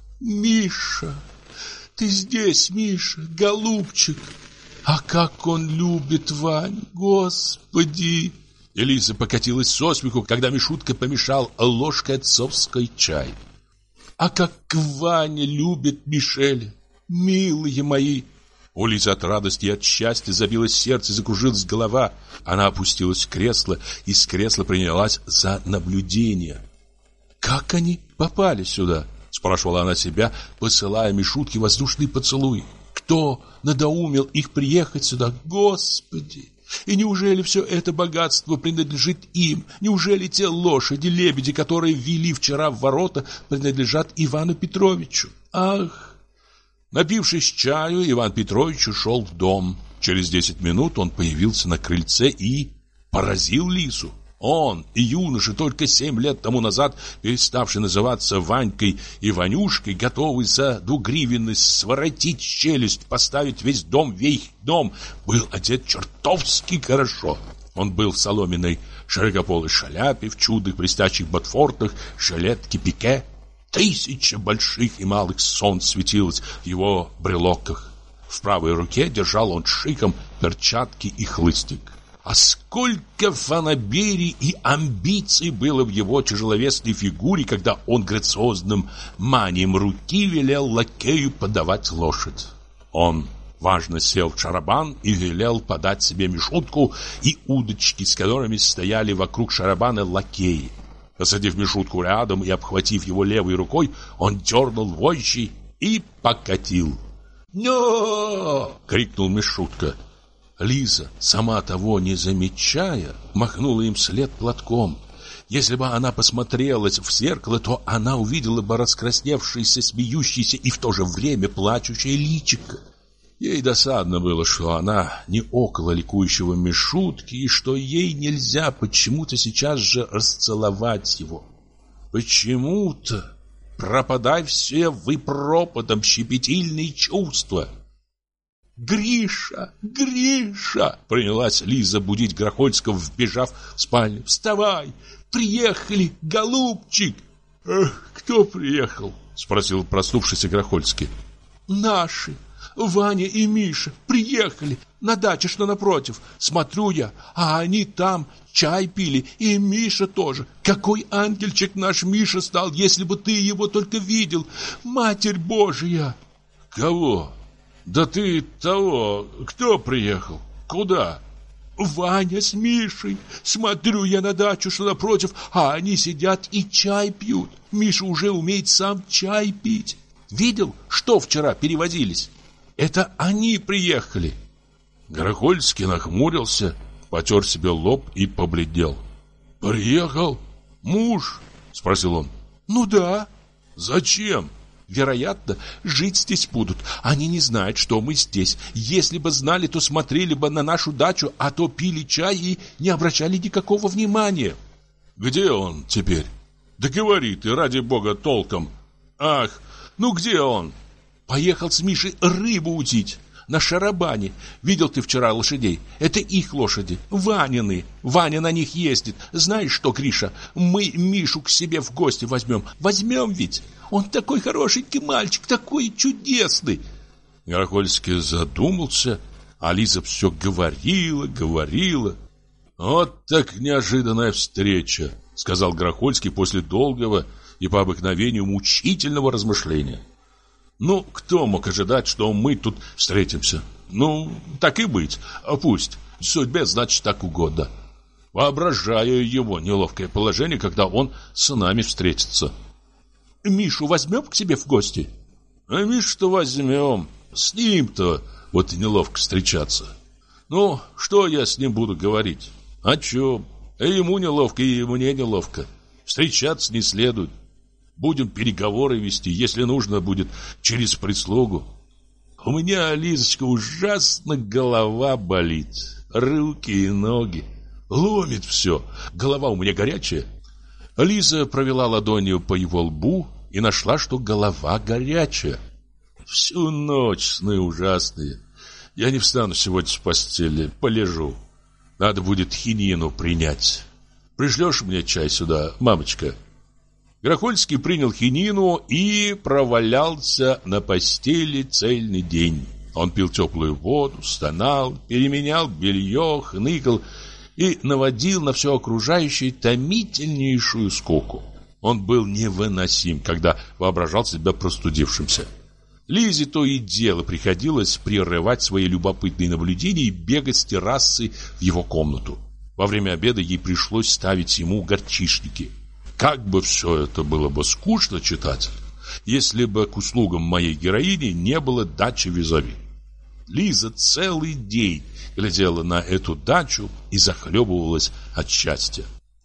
«Миша! Ты здесь, Миша, голубчик! А как он любит Вань, Господи!» И Лиза покатилась со смеху, когда Мишутка помешал ложкой отцовской чай. «А как Ваня любит Мишеля! Милые мои!» У Лизы от радости и от счастья забилось сердце, закружилась голова. Она опустилась в кресло и с кресла принялась за наблюдение. «Как они попали сюда?» — спрашивала она себя, посылая Мишутке воздушный поцелуй. «Кто надоумил их приехать сюда? Господи! И неужели все это богатство принадлежит им? Неужели те лошади, лебеди, которые ввели вчера в ворота, принадлежат Ивану Петровичу? Ах!» Напившись чаю, Иван Петрович ушел в дом. Через 10 минут он появился на крыльце и поразил Лизу. Он, юноша, только 7 лет тому назад, переставший называться Ванькой и Ванюшкой, готовый за 2 гривенны своротить челюсть, поставить весь дом, был одет чертовски хорошо. Он был в соломенной широкополой шляпе, в чудных блестящих ботфортах, жилетке пике. 1000 больших и малых солнц светилось в его брелоках. В правой руке держал он шиком перчатки и хлыстик. А сколько фанаберий и амбиций было в его тяжеловесной фигуре, когда он грациозным манием руки велел лакею подавать лошадь. Он важно сел в шарабан и велел подать себе Мишутку и удочки, с которыми стояли вокруг шарабана лакеи. Посадив Мишутку рядом и обхватив его левой рукой, он дернул вожжи и покатил. «Но!» — крикнул Мишутка. Лиза, сама того не замечая, махнула им вслед платком. Если бы она посмотрелась в зеркало, то она увидела бы раскрасневшееся, смеющееся и в то же время плачущее личико. Ей досадно было, что она не около ликующего Мишутки, и что ей нельзя почему-то сейчас же расцеловать его. Почему-то пропадай все вы пропадом щепетильные чувства. «Гриша! Гриша!» — принялась Лиза будить Грохольского, вбежав в спальню. «Вставай! Приехали, голубчик!» «Кто приехал?» — спросил проснувшийся Грохольский. «Наши! Ваня и Миша приехали на даче, что напротив. Смотрю я, а они там чай пили, и Миша тоже. Какой ангельчик наш Миша стал, если бы ты его только видел. Матерь Божия!» «Кого? Да ты того, кто приехал? Куда?» «Ваня с Мишей. Смотрю я на дачу, что напротив, а они сидят и чай пьют. Миша уже умеет сам чай пить. Видел, что вчера переводились? Это они приехали». Грохольский нахмурился, потер себе лоб и побледнел. «Приехал? Муж?» — спросил он. «Ну да». «Зачем?» «Вероятно, жить здесь будут. Они не знают, что мы здесь. Если бы знали, то смотрели бы на нашу дачу, а то пили чай и не обращали никакого внимания». «Где он теперь? Да говори ты, ради бога, толком. Ах, ну где он?» «Поехал с Мишей рыбу удить на шарабане. Видел ты вчера лошадей? Это их лошади, Ванины. Ваня на них ездит. Знаешь что, Гриша, мы Мишу к себе в гости возьмем. Возьмем ведь. Он такой хорошенький мальчик, такой чудесный». Грохольский задумался, а Лиза все говорила. «Вот так неожиданная встреча», — сказал Грохольский после долгого и по обыкновению мучительного размышления. «Ну, кто мог ожидать, что мы тут встретимся? Ну, так и быть, пусть. Судьбе, значит, так угодно. Воображаю его неловкое положение, когда он с нами встретится». «Мишу возьмем к себе в гости?» «А Мишу-то возьмем. С ним-то вот и неловко встречаться. Ну, что я с ним буду говорить? О чем? И ему неловко, и мне неловко. Встречаться не следует. Будем переговоры вести, если нужно будет, через прислугу. У меня, Лизочка, ужасно голова болит. Руки и ноги. Ломит все. Голова у меня горячая». Лиза провела ладонью по его лбу и нашла, что голова горячая. «Всю ночь сны ужасные. Я не встану сегодня с постели, полежу. Надо будет хинину принять. Пришлешь мне чай сюда, мамочка?» Грохольский принял хинину и провалялся на постели цельный день. Он пил теплую воду, стонал, переменял белье, хныкал и наводил на все окружающее томительнейшую скуку. Он был невыносим, когда воображал себя простудившимся. Лизе то и дело приходилось прерывать свои любопытные наблюдения и бегать с террасы в его комнату. Во время обеда ей пришлось ставить ему горчишники. Как бы все это было бы скучно читать, если бы к услугам моей героини не было дачи визави. Лиза целый день глядела на эту дачу и захлебывалась от счастья.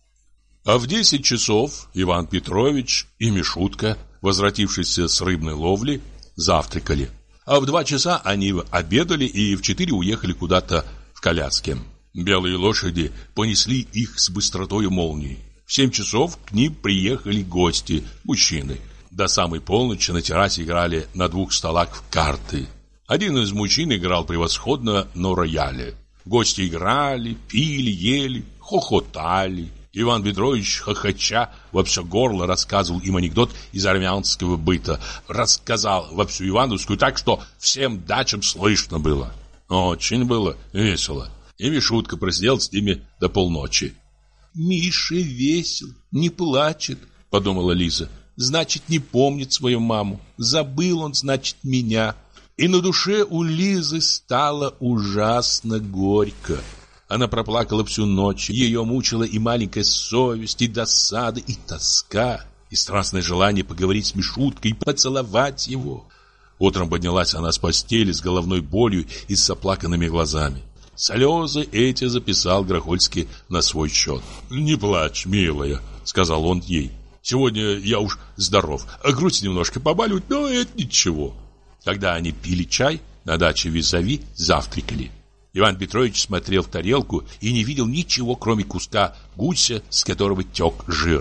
А в 10 часов Иван Петрович и Мишутка, возвратившиеся с рыбной ловли, завтракали. А в 2 часа они обедали и в 4 уехали куда-то в коляске. Белые лошади понесли их с быстротой молнии. В 7 часов к ним приехали гости, мужчины. До самой полночи на террасе играли на 2 столах в карты. Один из мужчин играл превосходно на рояле. Гости играли, пили, ели, хохотали. Иван Петрович, хохоча во все горло, рассказывал им анекдот из армянского быта. Рассказал во всю Ивановскую так, что всем дачам слышно было. Очень было весело. И Мишутка просидел с ними до полночи. «Миша весел, не плачет», — подумала Лиза. «Значит, не помнит свою маму. Забыл он, значит, меня». И на душе у Лизы стало ужасно горько. Она проплакала всю ночь. Ее мучила и маленькая совесть, и досада, и тоска, и страстное желание поговорить с Мишуткой и поцеловать его. Утром поднялась она с постели с головной болью и с заплаканными глазами. Слезы эти записал Грохольский на свой счет. «Не плачь, милая», — сказал он ей. «Сегодня я уж здоров, а грудь немножко побаливает, но это ничего». Когда они пили чай, на даче визави завтракали. Иван Петрович смотрел в тарелку и не видел ничего, кроме куска гуся, с которого тек жир.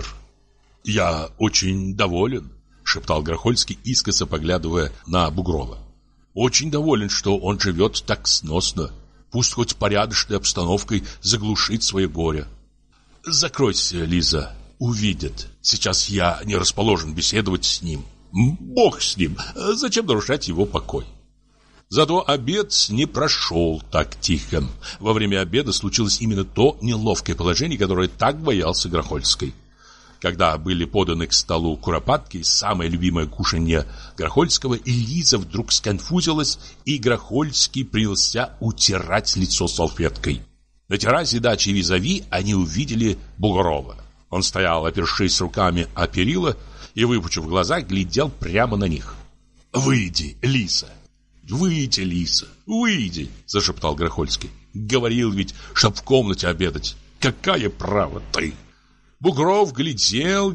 «Я очень доволен», — шептал Грохольский, искоса поглядывая на Бугрова. «Очень доволен, что он живет так сносно. Пусть хоть порядочной обстановкой заглушит свое горе». «Закройся, Лиза, увидят. Сейчас я не расположен беседовать с ним. Бог с ним, зачем нарушать его покой?» Зато обед не прошел так тихо. Во время обеда случилось именно то неловкое положение, которое так боялся Грохольский. Когда были поданы к столу куропатки, самое любимое кушанье Грохольского, и Лиза вдруг сконфузилась, и Грохольский принялся утирать лицо салфеткой. На террасе дачи визави они увидели Бугрова. Он стоял, опершись руками о перила, и, выпучив глаза, глядел прямо на них. «Выйди, Лиза! Выйди, Лиза! Выйди!» — зашептал Грохольский. «Говорил ведь, чтоб в комнате обедать. Какая право ты!» Бугров глядел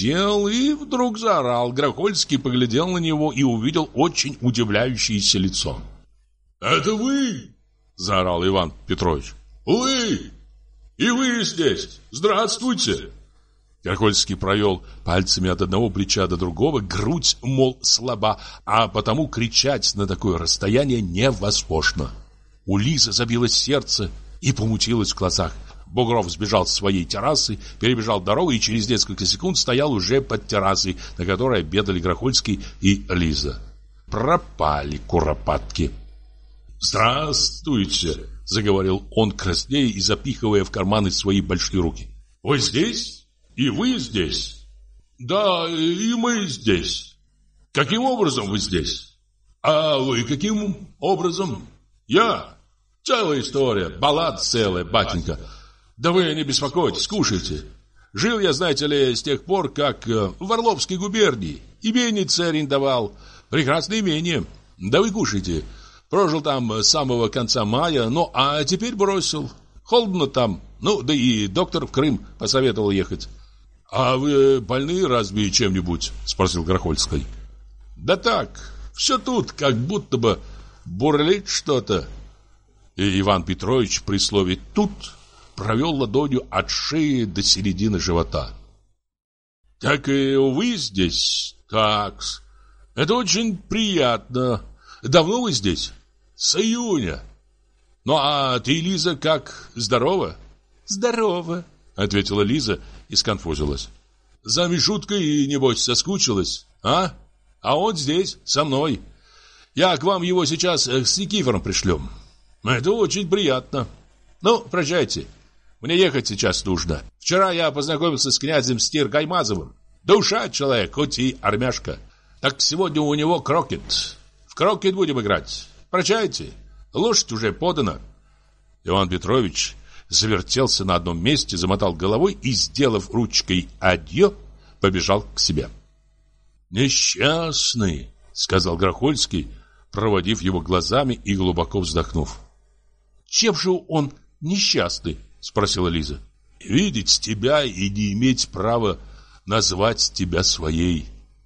и вдруг заорал. Грохольский поглядел на него и увидел очень удивляющееся лицо. «Это вы?» — заорал Иван Петрович. «Вы! И вы здесь! Здравствуйте!» Грохольский провел пальцами от одного плеча до другого, грудь, мол, слаба, а потому кричать на такое расстояние невозможно. У Лизы забилось сердце и помутилось в глазах. Бугров сбежал с своей террасы, перебежал дорогу и через несколько секунд стоял уже под террасой, на которой обедали Грохольский и Лиза. Пропали куропатки. «Здравствуйте!» — заговорил он краснея и запихивая в карманы свои большие руки. «Вы здесь? И вы здесь?» «Да, и мы здесь». «Каким образом вы здесь?» «А вы каким образом?» «Я? Целая история, баллада целая, батенька. Да вы не беспокойтесь, кушайте. Жил я, знаете ли, с тех пор, как в Орловской губернии. Именице арендовал. Прекрасное имение. Да вы кушайте. Прожил там с самого конца мая, ну, а теперь бросил. Холодно там. Ну, да и доктор в Крым посоветовал ехать». «А вы больны разве чем-нибудь?» — спросил Грохольский. «Да так, все тут как будто бы бурлит что-то». И Иван Петрович при слове «тут» провел ладонью от шеи до середины живота. «Так и вы здесь? Так-с. Это очень приятно. Давно вы здесь?» «С июня. Ну, а ты, Лиза, как, здорова?» «Здорова», — ответила Лиза и сконфузилась. «За Мишуткой, небось, соскучилась, а? А он здесь, со мной. Я к вам его сейчас с Никифором пришлем. Это очень приятно. Ну, прощайте. Мне ехать сейчас нужно. Вчера я познакомился с князем Стир-Гаймазовым. Душа человек, хоть и армяшка. Так сегодня у него крокет. крокет будем играть. Прощайте, лошадь уже подана». Иван Петрович завертелся на одном месте, замотал головой и, сделав ручкой «адьё», побежал к себе. «Несчастный», — сказал Грохольский, проводив его глазами и глубоко вздохнув. «Чем же он несчастный?» — спросила Лиза. «Видеть тебя и не иметь права назвать тебя своей».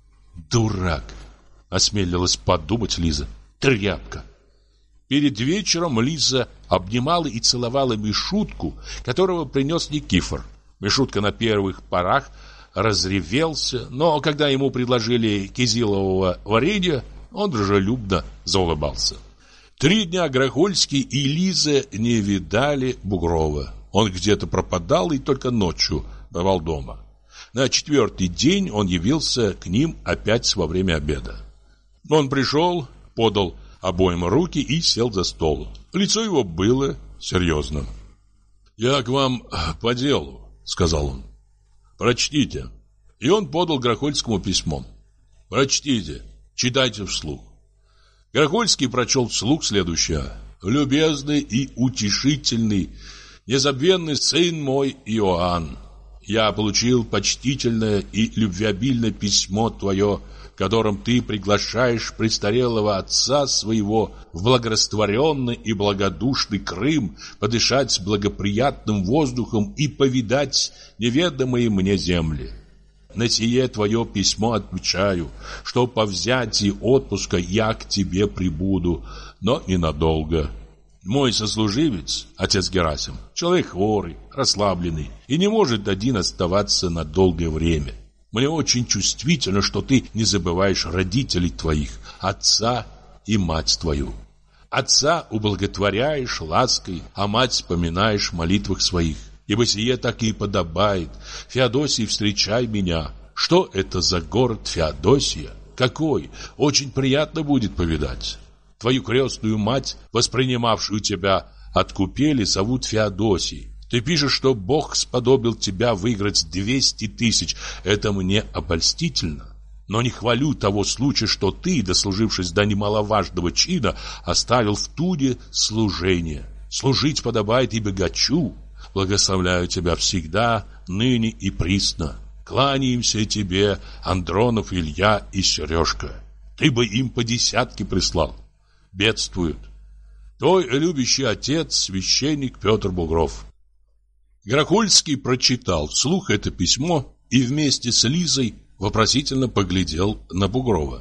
«Дурак!» — осмелилась подумать Лиза. «Тряпка!» Перед вечером Лиза обнимала и целовала Мишутку, которого принес Никифор. Мишутка на первых порах разревелся, но когда ему предложили кизилового варенья, он дружелюбно заулыбался. 3 дня Грохольский и Лиза не видали Бугрова. Он где-то пропадал и только ночью бывал дома. На 4-й день он явился к ним опять во время обеда. Он пришел, подал обоим руки и сел за стол. Лицо его было серьезным. «Я к вам по делу», — сказал он. «Прочтите». И он подал Грохольскому письмо. «Прочтите, читайте вслух». Грохольский прочел вслух следующее. «Любезный и утешительный, незабвенный сын мой Иоанн, я получил почтительное и любвеобильное письмо твое, в котором ты приглашаешь престарелого отца своего в благорастворенный и благодушный Крым подышать благоприятным воздухом и повидать неведомые мне земли. На сие твое письмо отвечаю, что по взятии отпуска я к тебе прибуду, но ненадолго. Мой сослуживец, отец Герасим, человек хворый, расслабленный и не может один оставаться на долгое время. Мне очень чувствительно, что ты не забываешь родителей твоих, отца и мать твою. Отца ублаготворяешь лаской, а мать вспоминаешь в молитвах своих. Ибо сие так и подобает. Феодосий, встречай меня. Что это за город Феодосия? Какой? Очень приятно будет повидать. Твою крестную мать, воспринимавшую тебя от купели, зовут Феодосией. Ты пишешь, что Бог сподобил тебя выиграть 200 тысяч. Это мне обольстительно. Но не хвалю того случая, что ты, дослужившись до немаловажного чина, оставил в Туде служение. Служить подобает и богачу. Благословляю тебя всегда, ныне и присно. Кланяемся тебе, Андронов, Илья и Сережка. Ты бы им по 10 прислал. Бедствуют. Твой любящий отец, священник Петр Бугров». Грохольский прочитал вслух это письмо и вместе с Лизой вопросительно поглядел на Бугрова.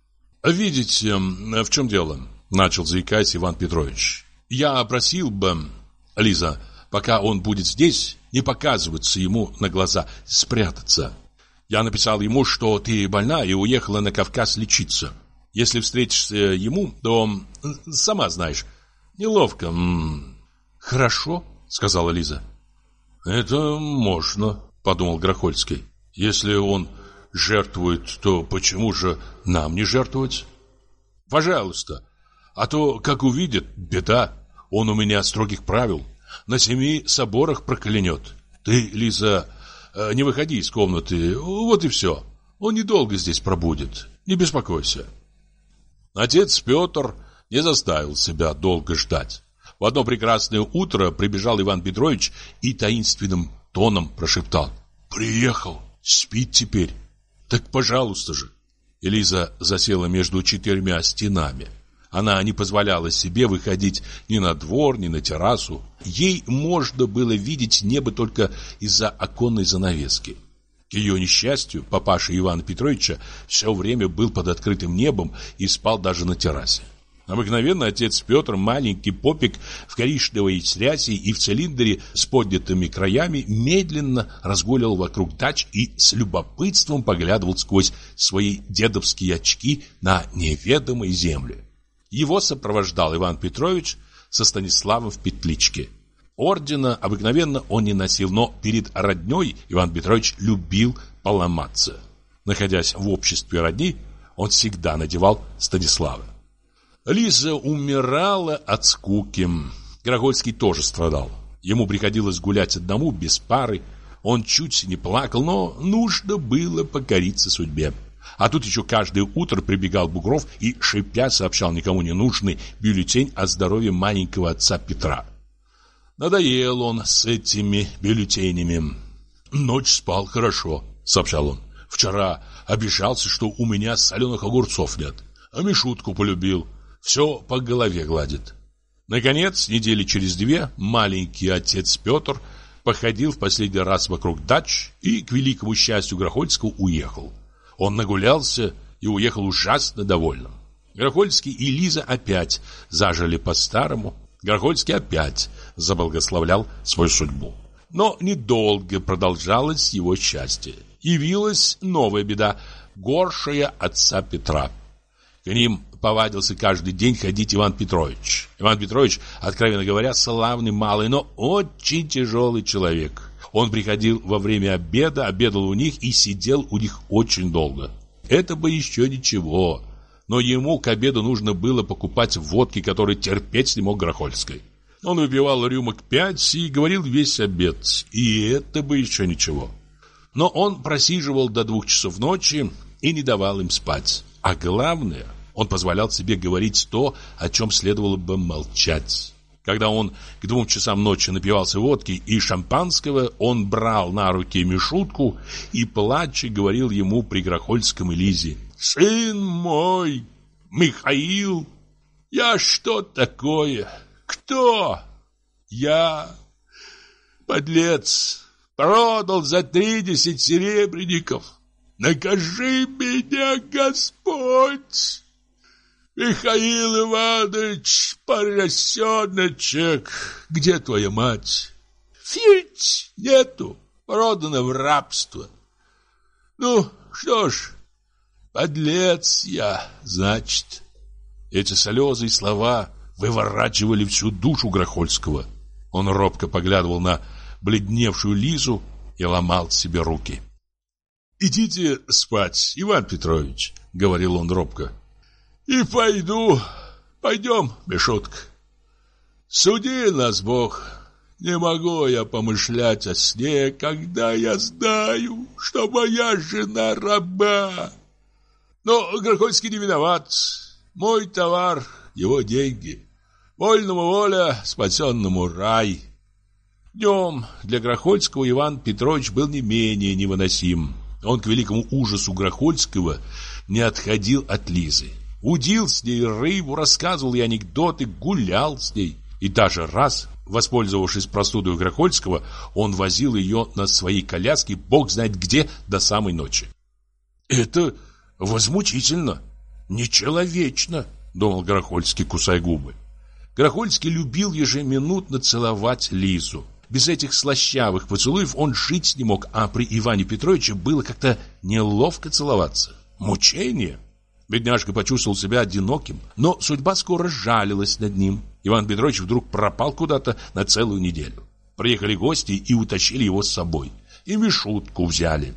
«Видите, в чем дело?» — начал заикаясь Иван Петрович. «Я просил бы, Лиза, пока он будет здесь, не показываться ему на глаза, спрятаться. Я написал ему, что ты больна и уехала на Кавказ лечиться. Если встретишься ему, то, сама знаешь, неловко». «Хорошо», — сказала Лиза. «Это можно», — подумал Грохольский. «Если он жертвует, то почему же нам не жертвовать? Пожалуйста, а то, как увидит, беда. Он у меня строгих правил. На 7 соборах проклянет. Ты, Лиза, не выходи из комнаты, вот и все. Он недолго здесь пробудет, не беспокойся». Отец Петр не заставил себя долго ждать. В одно прекрасное утро прибежал Иван Петрович и таинственным тоном прошептал: «Приехал, спит теперь. Так пожалуйста же». Лиза засела между 4 стенами. Она не позволяла себе выходить ни на двор, ни на террасу. Ей можно было видеть небо только из-за оконной занавески. К ее несчастью, папаша Ивана Петровича все время был под открытым небом и спал даже на террасе. Обыкновенно отец Петр, маленький попик в коричневой рясе и в цилиндре с поднятыми краями, медленно разгуливал вокруг дач и с любопытством поглядывал сквозь свои дедовские очки на неведомые земли. Его сопровождал Иван Петрович со Станиславом в петличке. Ордена обыкновенно он не носил, но перед родней Иван Петрович любил поломаться. Находясь в обществе родни, он всегда надевал Станислава. Лиза умирала от скуки. Грохольский тоже страдал. Ему приходилось гулять одному, без пары. Он чуть не плакал, но нужно было покориться судьбе. А тут еще каждое утро прибегал Бугров и, шипя, сообщал никому не нужный бюллетень о здоровье маленького отца Петра. Надоел он с этими бюллетенями. «Ночь спал хорошо», — сообщал он. «Вчера обижался, что у меня соленых огурцов нет, а Мишутку полюбил. Все по голове гладит». Наконец, недели через 2 маленький отец Петр походил в последний раз вокруг дач и, к великому счастью Грохольского, уехал. Он нагулялся и уехал ужасно довольным. Грохольский и Лиза опять зажили по-старому. Грохольский опять заблагословлял свою судьбу. Но недолго продолжалось его счастье. Явилась новая беда, горшая отца Петра. К ним повадился каждый день ходить Иван Петрович. Иван Петрович, откровенно говоря, славный малый, но очень тяжелый человек. Он приходил во время обеда, обедал у них и сидел у них очень долго. Это бы еще ничего, но ему к обеду нужно было покупать водки, которые терпеть не мог Грохольский. Он выпивал рюмок 5 и говорил весь обед, и это бы еще ничего. Но он просиживал до 2 часов ночи и не давал им спать. А главное, он позволял себе говорить то, о чем следовало бы молчать. Когда он к 2 часам ночи напивался водки и шампанского, он брал на руки Мишутку и, плача, говорил ему при Грохольском и Лизе: «Сын мой, Михаил, я что такое? Кто? Я, подлец, продал за 30 серебряников. Накажи меня, Господь! Михаил Иванович, поросеночек, где твоя мать? Фить, нету, продана в рабство. Ну, что ж, подлец я, значит». Эти слезы и слова выворачивали всю душу Грохольского. Он робко поглядывал на бледневшую Лизу и ломал себе руки. «Идите спать, Иван Петрович», — говорил он робко. «И пойду. Пойдем, Мишутка. Суди нас Бог. Не могу я помышлять о сне, когда я знаю, что моя жена раба. Но Грохольский не виноват. Мой товар, его деньги. Вольному воля, спасенному рай». Днем для Грохольского Иван Петрович был не менее невыносим. Он к великому ужасу Грохольского не отходил от Лизы. Удил с ней рыбу, рассказывал ей анекдоты, гулял с ней. И даже раз, воспользовавшись простудой Грохольского, он возил ее на своей коляске, бог знает где, до самой ночи. «Это возмутительно, нечеловечно», — думал Грохольский, кусая губы. Грохольский любил ежеминутно целовать Лизу. Без этих слащавых поцелуев он жить не мог, а при Иване Петровиче было как-то неловко целоваться. Мучение. Бедняжка почувствовал себя одиноким, но судьба скоро жалилась над ним. Иван Петрович вдруг пропал куда-то на целую неделю. Приехали гости и утащили его с собой. И Мишутку взяли.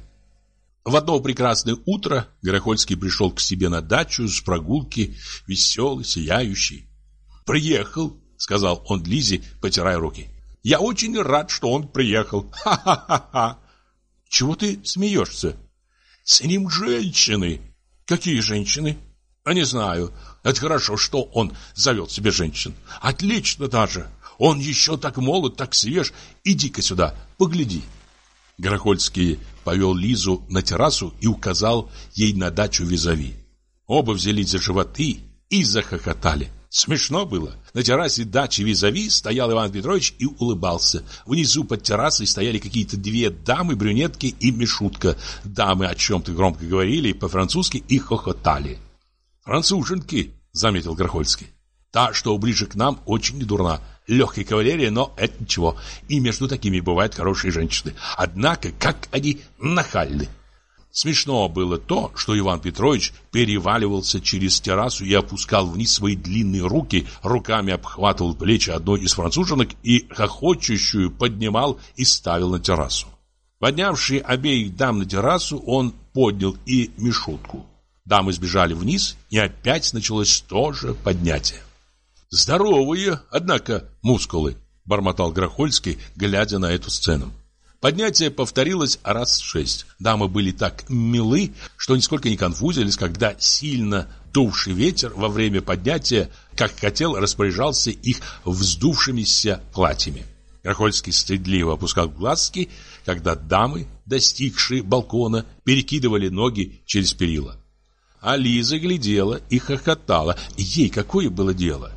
В одно прекрасное утро Грохольский пришел к себе на дачу с прогулки, веселый, сияющий. «Приехал», — сказал он Лизе, потирая руки. «Я очень рад, что он приехал. Ха-ха-ха-ха!» «Чего ты смеешься?» «С ним женщины». «Какие женщины?» «А не знаю. Это хорошо, что он завел себе женщин. Отлично даже. Он еще так молод, так свеж. Иди-ка сюда, погляди». Грохольский повел Лизу на террасу и указал ей на дачу визави. Оба взялись за животы и захохотали. Смешно было. На террасе дачи визави стоял Иван Петрович и улыбался. Внизу под террасой стояли какие-то 2 дамы, брюнетки и Мишутка. Дамы о чем-то громко говорили по-французски и хохотали. «Француженки», — заметил Грохольский. «Та, что ближе к нам, очень недурна. Легкая кавалерия, но это ничего. И между такими бывают хорошие женщины. Однако, как они нахальны». Смешно было то, что Иван Петрович переваливался через террасу и опускал вниз свои длинные руки, руками обхватывал плечи одной из француженок и хохочущую поднимал и ставил на террасу. Поднявший обеих дам на террасу, он поднял и Мишутку. Дамы сбежали вниз, и опять началось то же поднятие. «Здоровые, однако, мускулы», — бормотал Грохольский, глядя на эту сцену. Поднятие повторилось раз 6. Дамы были так милы, что нисколько не конфузились, когда сильно дувший ветер во время поднятия, как хотел, распоряжался их вздувшимися платьями. Грохольский стыдливо опускал глазки, когда дамы, достигшие балкона, перекидывали ноги через перила. А Лиза глядела и хохотала. Ей какое было дело?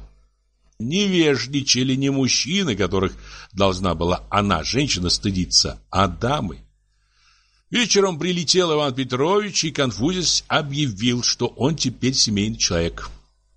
Невежничали не мужчины, которых должна была она, женщина, стыдиться, а дамы. Вечером прилетел Иван Петрович и, конфузясь, объявил, что он теперь семейный человек.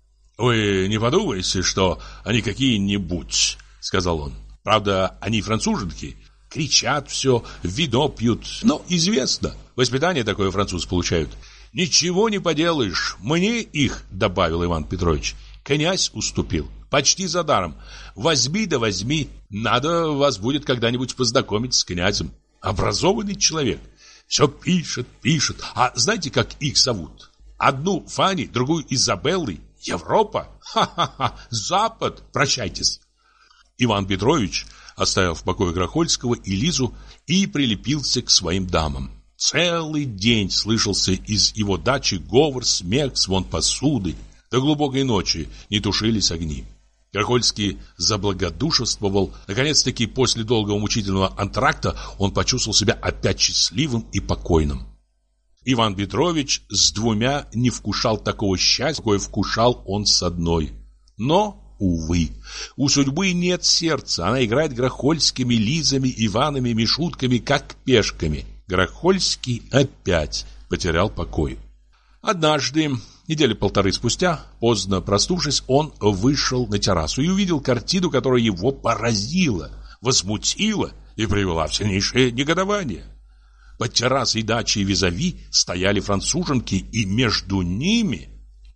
«Вы не подумайте, что они какие-нибудь», — сказал он. «Правда, они француженки, кричат все, вино пьют, но известно, воспитание такое французы получают. Ничего не поделаешь, мне их, — добавил Иван Петрович, — князь уступил, почти за даром. Возьми да возьми, надо вас будет когда-нибудь познакомить с князем. Образованный человек, все пишет, пишет. А знаете, как их зовут? Одну Фанни, другую Изабеллой. Европа? Ха-ха-ха, Запад, прощайтесь». Иван Петрович оставил в покое Грохольского и Лизу и прилепился к своим дамам. Целый день слышался из его дачи говор, смех, звон посуды. До глубокой ночи не тушились огни. Грохольский заблагодушествовал. Наконец-таки, после долгого мучительного антракта, он почувствовал себя опять счастливым и покойным. Иван Петрович с двумя не вкушал такого счастья, какое вкушал он с одной. Но, увы, у судьбы нет сердца. Она играет Грохольскими, Лизами, Иванами, Мишутками, как пешками. Грохольский опять потерял покой. Однажды, недели полторы спустя, поздно проснувшись, он вышел на террасу и увидел картину, которая его поразила, возмутила и привела в сильнейшее негодование. Под террасой дачи визави стояли француженки, и между ними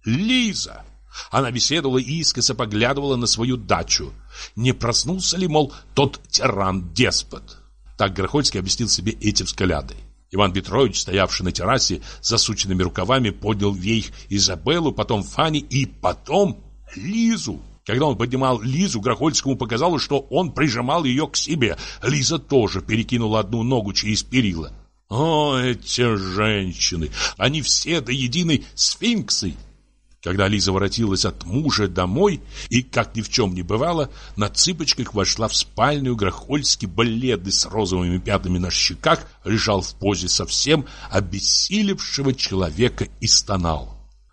Лиза. Она беседовала и искоса поглядывала на свою дачу. Не проснулся ли, мол, тот тиран-деспот? Так Грохольский объяснил себе эти взгляды. Иван Петрович, стоявший на террасе с засученными рукавами, поднял вверх Изабеллу, потом Фанни и потом Лизу. Когда он поднимал Лизу, Грохольскому показалось, что он прижимал ее к себе. Лиза тоже перекинула одну ногу через перила. О, эти женщины! Они все до единой сфинксы! Когда Лиза воротилась от мужа домой и, как ни в чем не бывало, на цыпочках вошла в спальню, Грохольский, бледный, с розовыми пятнами на щеках, лежал в позе совсем обессилевшего человека и стонал.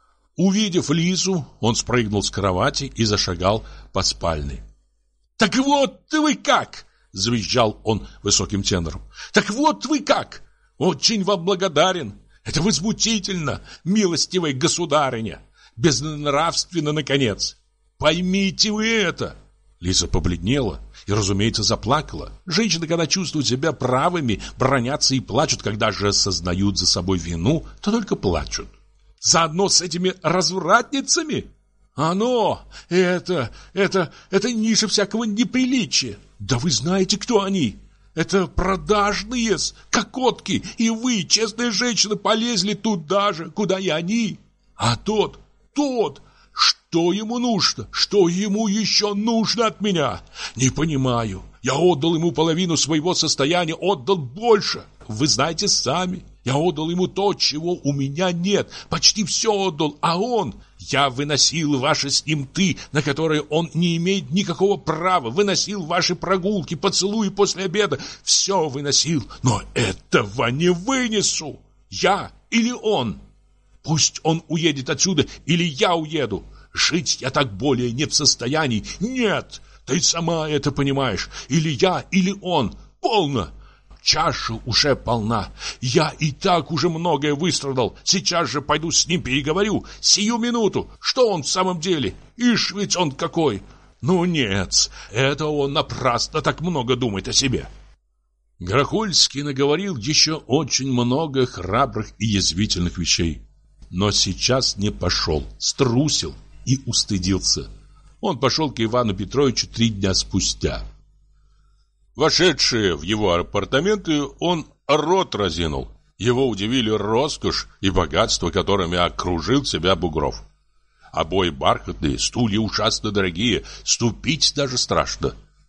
Увидев Лизу, он спрыгнул с кровати и зашагал по спальне. «Так вот вы как!» — завизжал он высоким тенором. «Так вот вы как! Очень вам благодарен! Это возмутительно, милостивая государыня! Безнравственно, наконец! Поймите вы это!» Лиза побледнела и, разумеется, заплакала. Женщины, когда чувствуют себя правыми, бранятся и плачут. Когда же осознают за собой вину, то только плачут. Заодно с этими развратницами? Это ниже всякого неприличия. Да вы знаете, кто они? Это продажные, кокотки, и вы, честная женщина, полезли туда же, куда и они. А тот, что ему нужно? Что ему еще нужно от меня? Не понимаю. Я отдал ему половину своего состояния, отдал больше. Вы знаете сами. Я отдал ему то, чего у меня нет. Почти все отдал, а он... Я выносил ваше с ним «ты», на которое он не имеет никакого права. Выносил ваши прогулки, поцелуи после обеда. Все выносил, но этого не вынесу. Я или он. Пусть он уедет отсюда, или я уеду. Жить я так более не в состоянии. Нет, ты сама это понимаешь. Или я, или он. Полно. Чаша уже полна. Я и так уже многое выстрадал. Сейчас же пойду с ним переговорю. Сию минуту. Что он в самом деле? Ишь, ведь он какой. Ну нет, это он напрасно так много думает о себе. Грохольский наговорил еще очень много храбрых и язвительных вещей. Но сейчас не пошел, струсил и устыдился. Он пошел к Ивану Петровичу 3 дня спустя. Вошедший в его апартаменты, он рот разинул. Его удивили роскошь и богатство, которыми окружил себя Бугров. Обои бархатные, стулья ужасно дорогие, ступить даже страшно.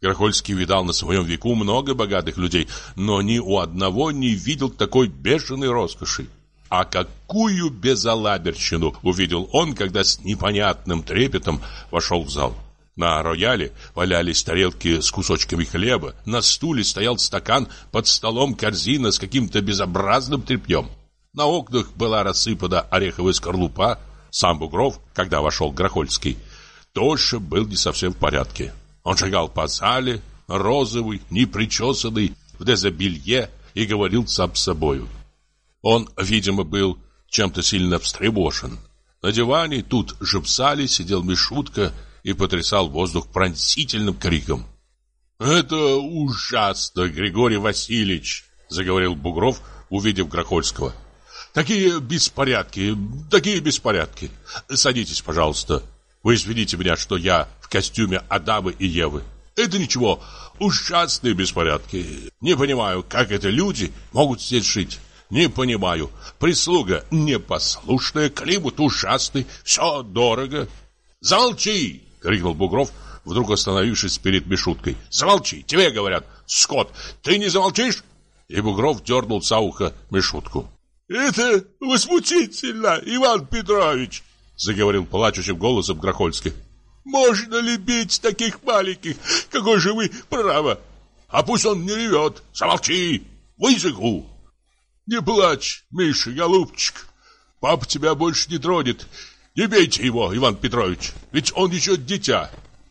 Грохольский видал на своем веку много богатых людей, но ни у одного не видел такой бешеной роскоши. А какую безалаберщину увидел он, когда с непонятным трепетом вошел в зал. На рояле валялись тарелки с кусочками хлеба, на стуле стоял стакан, под столом корзина с каким-то безобразным тряпьем. На окнах была рассыпана ореховая скорлупа. Сам Бугров, когда вошел Грохольский, тоже был не совсем в порядке. Он шагал по зале, розовый, непричесанный, в дезобелье, и говорил сам с собою. Он, видимо, был чем-то сильно встревожен. На диване тут же в зале сидел Мишутка и потрясал воздух пронзительным криком. «Это ужасно, Григорий Васильевич!» — заговорил Бугров, увидев Грохольского. «Такие беспорядки, такие беспорядки! Садитесь, пожалуйста. Вы извините меня, что я в костюме Адама и Евы. Это ничего, ужасные беспорядки. Не понимаю, как это люди могут здесь жить. Не понимаю. Прислуга непослушная, климат ужасный, все дорого». «Замолчи!» — крикнул Бугров, вдруг остановившись перед Мишуткой. «Замолчи! Тебе говорят, скот! Ты не замолчишь?» И Бугров дернул за ухо Мишутку. «Это возмутительно, Иван Петрович!» — заговорил плачущим голосом Грохольский. «Можно ли бить таких маленьких? Какой же вы право! А пусть он не ревет! Замолчи! Высеку!» «Не плачь, Миша, голубчик! Папа тебя больше не тронет! Не бейте его, Иван Петрович, ведь он еще дитя!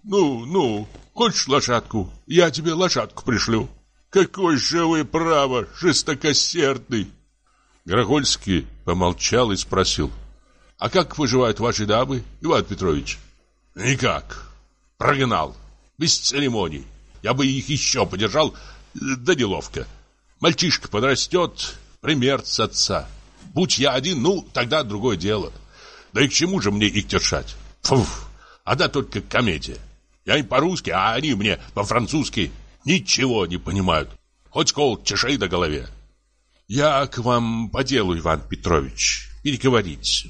Ну, хочешь лошадку? Я тебе лошадку пришлю! Какой же вы право, жестокосердный!» Грохольский помолчал и спросил: «А как поживают ваши дамы, Иван Петрович?» «Никак. Прогнал. Без церемоний. Я бы их еще подержал, да неловко. Мальчишка подрастет, пример с отца. Будь я один, тогда другое дело. Да и к чему же мне их держать? Фуф, одна только комедия. Я им по-русски, а они мне по-французски ничего не понимают. Хоть кол чешей на голове». «Я к вам по делу, Иван Петрович. Переговорить.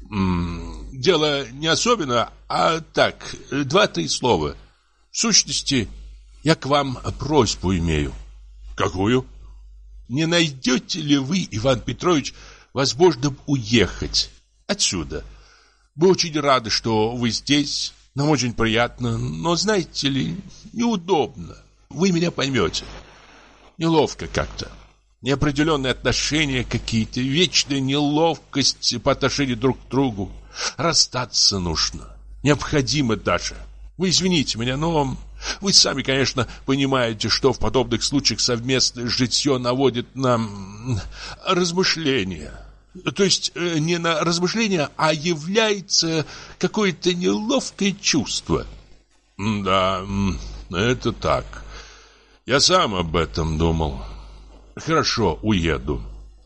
Дело не особенно, а так, 2-3 слова. В сущности, я к вам просьбу имею». «Какую?» «Не найдете ли вы, Иван Петрович, возможным уехать отсюда? Мы очень рады, что вы здесь. Нам очень приятно, но, знаете ли, неудобно. Вы меня поймете. Неловко как-то. Неопределенные отношения какие-то, вечная неловкость по отношению друг к другу. Расстаться нужно. Необходимо даже. Вы извините меня, но вы сами, конечно, понимаете, что в подобных случаях совместное житье наводит на размышления. То есть не на размышления, а является какое-то неловкое чувство». «Да, это так. Я сам об этом думал. Хорошо, уеду.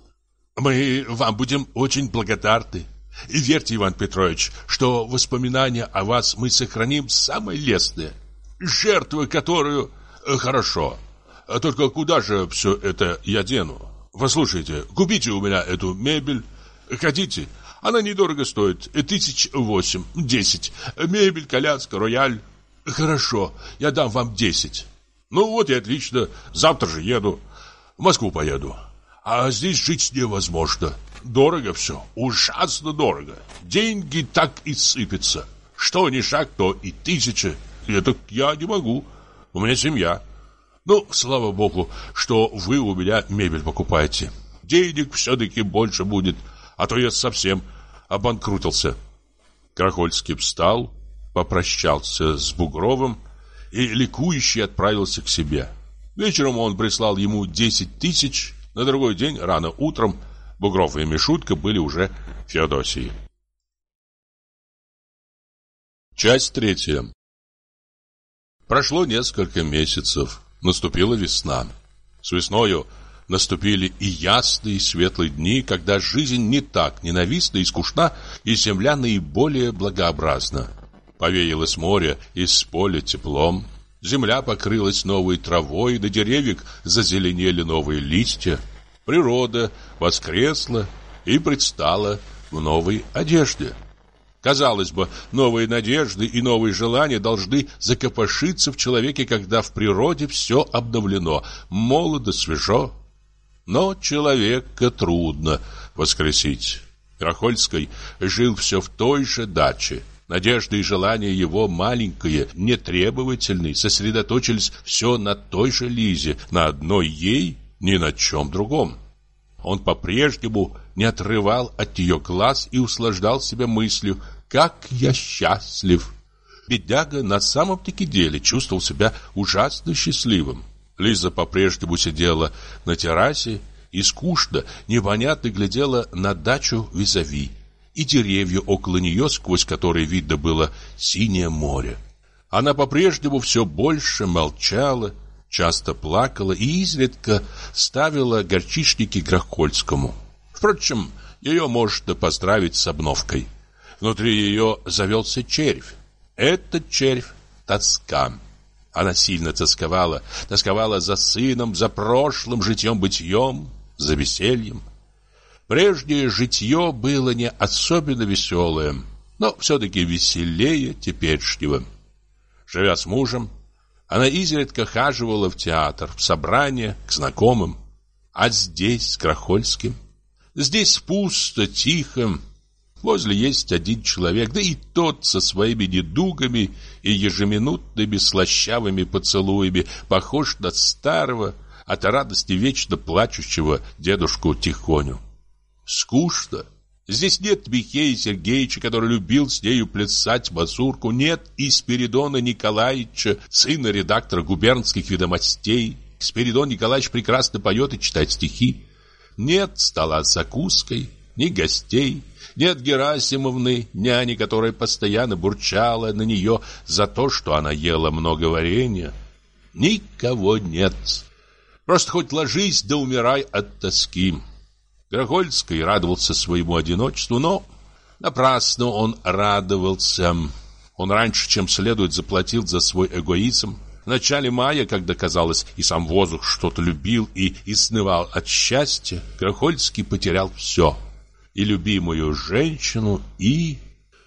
Мы вам будем очень благодарны. И верьте, Иван Петрович, что воспоминания о вас мы сохраним самое лестное. Жертвы, которую... Хорошо. Только куда же все это я дену? Послушайте, купите у меня эту мебель. Хотите? Она недорого стоит. 8-10. Мебель, коляска, рояль. Хорошо, я дам вам 10. Ну вот и отлично. Завтра же еду. В Москву поеду. А здесь жить невозможно. Дорого все. Ужасно дорого. Деньги так и сыпятся. Что ни шаг, то и 1000. Это я не могу. У меня семья. Ну, слава богу, что вы у меня мебель покупаете. Денег все-таки больше будет, а то я совсем обанкрутился». Грохольский встал, попрощался с Бугровым и ликующий отправился к себе. Вечером он прислал ему 10 000. На другой день, рано утром, Бугров и Мишутка были уже в Феодосии. Часть 3. Прошло несколько месяцев. Наступила весна. С весною наступили и ясные, и светлые дни, когда жизнь не так ненавистна и скучна, и земля наиболее благообразна. Повеяло с моря и с поля теплом. Земля покрылась новой травой, на деревьях зазеленели новые листья. Природа воскресла и предстала в новой одежде. Казалось бы, новые надежды и новые желания должны закопошиться в человеке, когда в природе все обновлено, молодо, свежо. Но человека трудно воскресить. Грохольский жил все в той же даче. Надежды и желания его маленькие, нетребовательные, сосредоточились все на той же Лизе, на одной ей, ни на чем другом. Он по-прежнему не отрывал от ее глаз и услаждал себя мыслью: «Как я счастлив!» Бедняга на самом-таки деле чувствовал себя ужасно счастливым. Лиза по-прежнему сидела на террасе и скучно, непонятно глядела на дачу визави и деревья около нее, сквозь которые видно было синее море. Она по-прежнему все больше молчала, часто плакала и изредка ставила горчичники Грохольскому. Впрочем, ее можно поздравить с обновкой. Внутри ее завелся червь. Этот червь — тоска. Она сильно тосковала за сыном, за прошлым житьем-бытием, за весельем. Прежнее житье было не особенно веселое, но все-таки веселее теперешнего. Живя с мужем, она изредка хаживала в театр, в собрания, к знакомым. А здесь, с Грохольским, здесь пусто, тихо. Возле есть один человек, да и тот со своими недугами и ежеминутными слащавыми поцелуями похож на старого, от радости вечно плачущего дедушку Тихоню. Скучно. Здесь нет Михея Сергеевича, который любил с нею плясать мазурку, нет и Спиридона Николаевича, сына редактора губернских ведомостей. Спиридон Николаевич прекрасно поет и читает стихи. Нет стола с закуской, ни гостей, нет Герасимовны, няни, которая постоянно бурчала на нее за то, что она ела много варенья. Никого нет. Просто хоть ложись да умирай от тоски. Грохольский радовался своему одиночеству, но напрасно он радовался. Он раньше, чем следует, заплатил за свой эгоизм. В начале мая, когда, казалось, и сам воздух что-то любил и изнывал от счастья, Грохольский потерял все. И любимую женщину, и...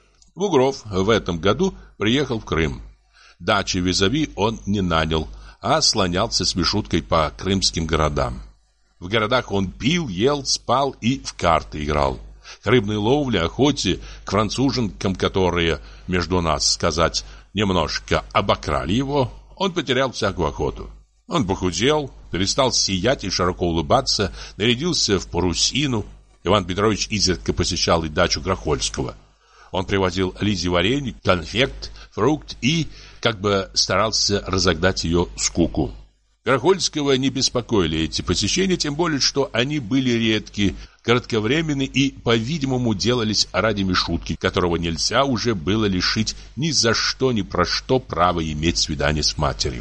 Бугров в этом году приехал в Крым. Дачи визави он не нанял, а слонялся с Мишуткой по крымским городам. В городах он пил, ел, спал и в карты играл. К рыбной ловле, охоте, к француженкам, которые, между нас сказать, немножко обокрали его, он потерял всякую охоту. Он похудел, перестал сиять и широко улыбаться, нарядился в парусину. Иван Петрович изредка посещал и дачу Грохольского. Он привозил Лизе варенье, конфект, фрукт и как бы старался разогнать ее скуку. Грохольского не беспокоили эти посещения, тем более, что они были редки, кратковременны и, по-видимому, делались ради Мишутки, которого нельзя уже было лишить ни за что, ни про что права иметь свидание с матерью.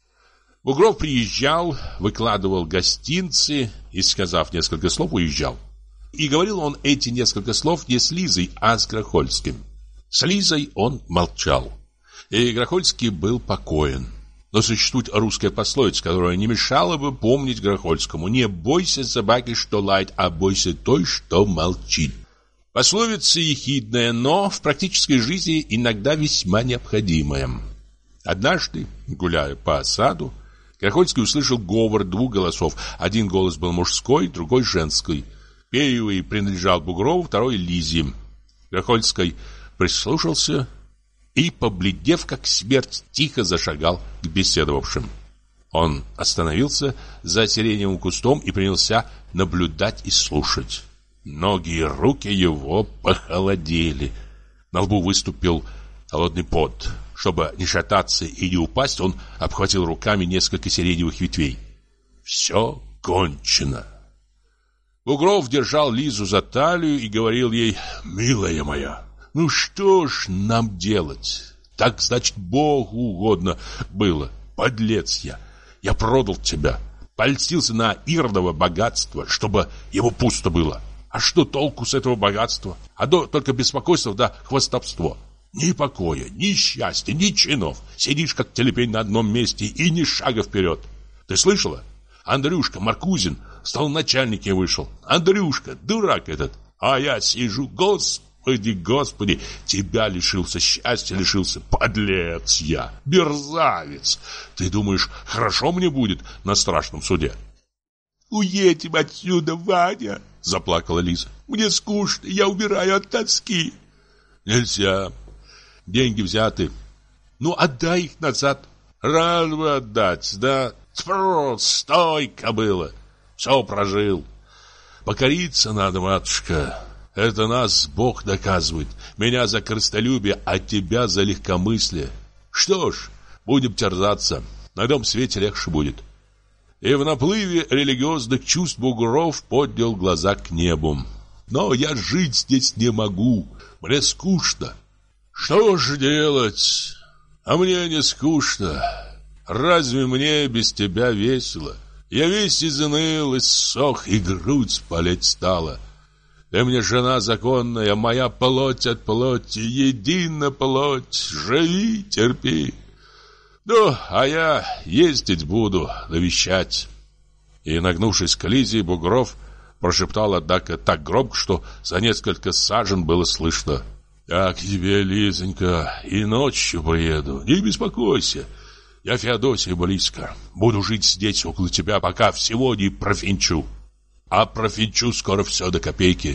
Бугров приезжал, выкладывал гостинцы и, сказав несколько слов, уезжал. И говорил он эти несколько слов не с Лизой, а с Грохольским. С Лизой он молчал, и Грохольский был покоен. Но существует русская пословица, которая не мешала бы помнить Грохольскому: «Не бойся собаки, что лает, а бойся той, что молчит». Пословица ехидная, но в практической жизни иногда весьма необходимая. Однажды, гуляя по саду, Грохольский услышал говор двух голосов. Один голос был мужской, другой женский. Первый принадлежал Бугрову, второй — Лизе. Грохольский прислушался и, побледнев как смерть, тихо зашагал к беседовавшим. Он остановился за сиреневым кустом и принялся наблюдать и слушать. Ноги и руки его похолодели. На лбу выступил холодный пот. Чтобы не шататься и не упасть, он обхватил руками несколько сиреневых ветвей. Все кончено. Бугров держал Лизу за талию и говорил ей: «Милая моя, ну что ж нам делать? Так, значит, Богу угодно было. Подлец я. Я продал тебя. Польстился на Иродово богатство, чтобы ему пусто было. А что толку с этого богатства? Одно только беспокойство да хвастовство. Ни покоя, ни счастья, ни чинов. Сидишь, как телепень на одном месте, и ни шага вперед. Ты слышала? Андрюшка Маркузин стал начальником, вышел. Андрюшка, дурак этот. А я сижу, Господи Господи, Господи, тебя лишился, счастья лишился, подлец я, мерзавец. Ты думаешь, хорошо мне будет на страшном суде? «Уедем отсюда, Ваня!» — заплакала Лиза. «Мне скучно, я умираю от тоски». «Нельзя. Деньги взяты. Ну, отдай их назад». «Рад бы отдать, да? Тьфу, стой, кобыла. Все прожил. Покориться надо, матушка. Это нас Бог наказывает. Меня за корыстолюбие, а тебя за легкомыслие. Что ж, будем терзаться. На том свете легче будет». И в наплыве религиозных чувств Бугров поднял глаза к небу. «Но я жить здесь не могу. Мне скучно». «Что ж делать? А мне не скучно. Разве мне без тебя весело? Я весь изныл, иссох, и грудь болеть стала. Ты мне жена законная, моя плоть от плоти, едина плоть. Живи, терпи. Ну, а я ездить буду, навещать». И, нагнувшись к Лизе, Бугров прошептал, однако, так громко, что за несколько сажен было слышно: «Я к тебе, Лизонька, и ночью приеду, не беспокойся. Я Феодосия близко, буду жить здесь около тебя, пока всего не профинчу. А профинчу скоро все до копейки.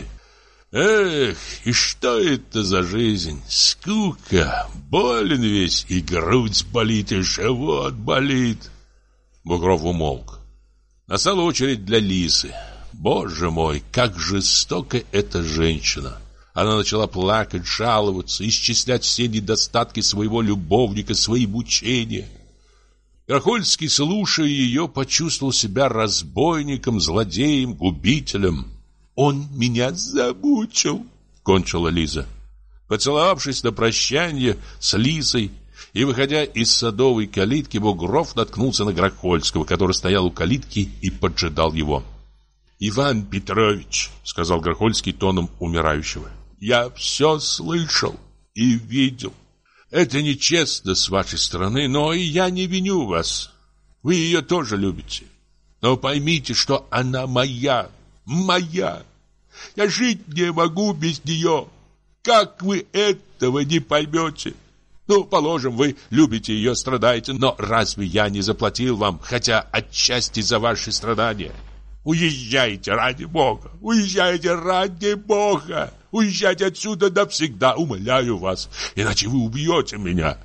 Эх, и что это за жизнь? Скука, болен весь, и грудь болит, и живот болит». Бугров умолк. Настала очередь для Лизы. Боже мой, как жестока эта женщина! Она начала плакать, жаловаться, исчислять все недостатки своего любовника, свои мучения. Грохольский, слушая ее, почувствовал себя разбойником, злодеем, губителем. «Он меня замучил», — кончила Лиза. Поцеловавшись на прощанье с Лизой и выходя из садовой калитки, Бугров наткнулся на Грохольского, который стоял у калитки и поджидал его. «Иван Петрович», — сказал Грохольский тоном умирающего, — «я все слышал и видел. Это нечестно с вашей стороны, но и я не виню вас. Вы ее тоже любите. Но поймите, что она моя. Моя. Я жить не могу без нее. Как вы этого не поймете? Ну, положим, вы любите ее, страдаете, но разве я не заплатил вам, хотя отчасти за ваши страдания? Уезжайте ради Бога, уезжайте ради Бога, уезжайте отсюда навсегда, умоляю вас, иначе вы убьете меня».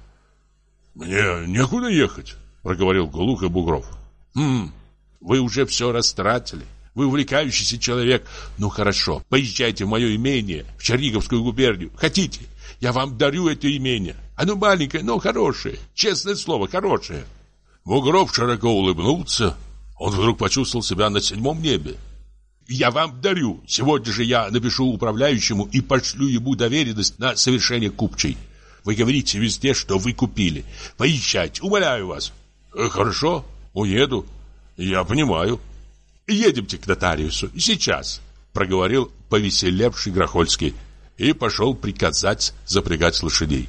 «Мне некуда ехать», — проговорил глухо Бугров. Вы уже все растратили. Вы увлекающийся человек. Ну хорошо, поезжайте в мое имение, в Черниговскую губернию. Хотите, я вам дарю это имение. Оно маленькое, но хорошее. Честное слово, хорошее». Бугров широко улыбнулся. Он вдруг почувствовал себя на 7-м небе. «Я вам дарю. Сегодня же я напишу управляющему и пошлю ему доверенность на совершение купчей. Вы говорите везде, что вы купили. Поезжайте, умоляю вас». «Хорошо, уеду. Я понимаю». «Едемте к нотариусу. Сейчас», — проговорил повеселевший Грохольский и пошел приказать запрягать лошадей.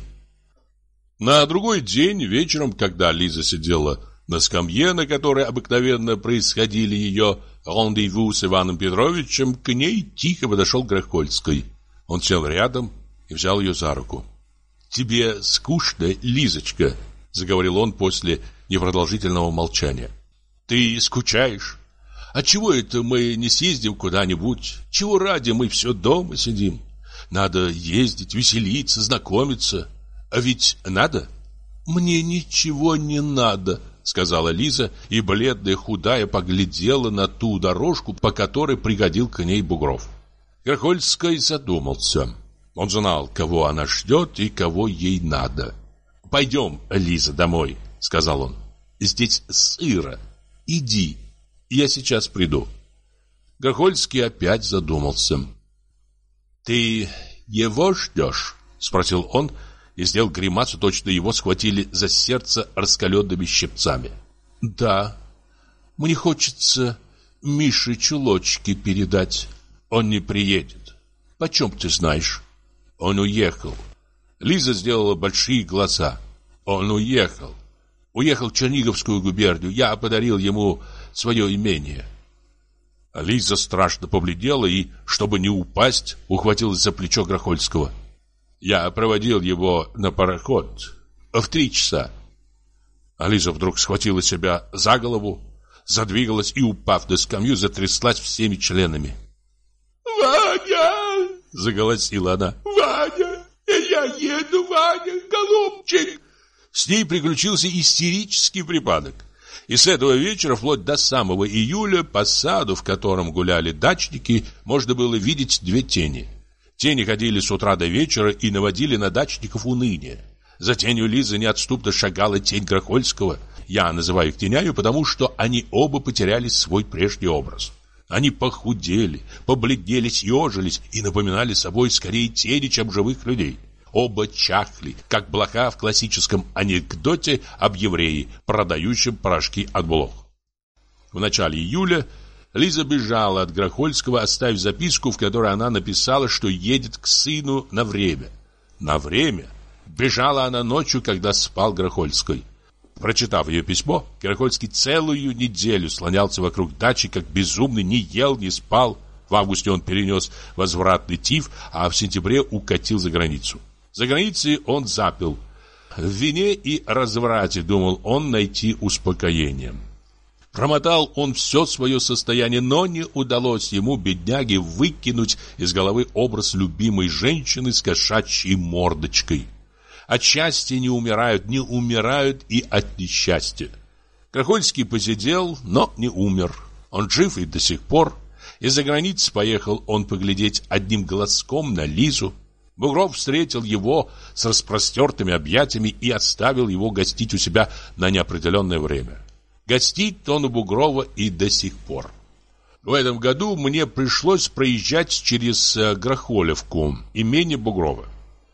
На другой день вечером, когда Лиза сидела на скамье, на которой обыкновенно происходили ее рандеву с Иваном Петровичем, к ней тихо подошел Грохольский. Он сел рядом и взял ее за руку. «Тебе скучно, Лизочка?» — заговорил он после непродолжительного молчания. «Ты скучаешь? А чего это мы не съездим куда-нибудь? Чего ради мы все дома сидим? Надо ездить, веселиться, знакомиться. А ведь надо?» «Мне ничего не надо», — сказала Лиза, и бледная, худая, поглядела на ту дорожку, по которой пригодил к ней Бугров. Грохольский задумался. Он знал, кого она ждет и кого ей надо. «Пойдем, Лиза, домой», — сказал он. «Здесь сыро. Иди, я сейчас приду». Грохольский опять задумался. «Ты его ждешь?» — спросил он и сделал гримасу, точно его схватили за сердце раскаленными щипцами. «Да, мне хочется Мише чулочки передать. Он не приедет. Почем ты знаешь?» «Он уехал». Лиза сделала большие глаза. «Он уехал. Уехал в Черниговскую губернию. Я подарил ему свое имение». Лиза страшно побледнела и, чтобы не упасть, ухватилась за плечо Грохольского. Я проводил его на пароход в 3 часа. Лиза вдруг схватила себя за голову, задвигалась и, упав на скамью, затряслась всеми членами. «Ваня!» — заголосила она. «Ваня! Я еду, Ваня, голубчик!» С ней приключился истерический припадок. И с этого вечера, вплоть до самого июля, по саду, в котором гуляли дачники, можно было видеть 2 тени. Тени ходили с утра до вечера и наводили на дачников уныние. За тенью Лизы неотступно шагала тень Грохольского. Я называю их тенями, потому что они оба потеряли свой прежний образ. Они похудели, побледнели, съежились и напоминали собой скорее тени, чем живых людей. Оба чахли, как блоха в классическом анекдоте об еврее, продающем порошки от блох. В начале июля Лиза бежала от Грохольского, оставив записку, в которой она написала, что едет к сыну на время. На время? Бежала она ночью, когда спал Грохольский. Прочитав ее письмо, Грохольский целую неделю слонялся вокруг дачи, как безумный, не ел, не спал. В августе он перенес возвратный тиф, а в сентябре укатил за границу. За границей он запил. В вине и разврате думал он найти успокоение. Промотал он все свое состояние, но не удалось ему, бедняге, выкинуть из головы образ любимой женщины с кошачьей мордочкой. От счастья не умирают и от несчастья. Грохольский посидел, но не умер. Он жив и до сих пор. Из-за границы поехал он поглядеть одним глазком на Лизу. Бугров встретил его с распростертыми объятиями и оставил его гостить у себя на неопределенное время. Гостит он у Бугрова и до сих пор. В этом году мне пришлось проезжать через Грохолевку, имение Бугрова.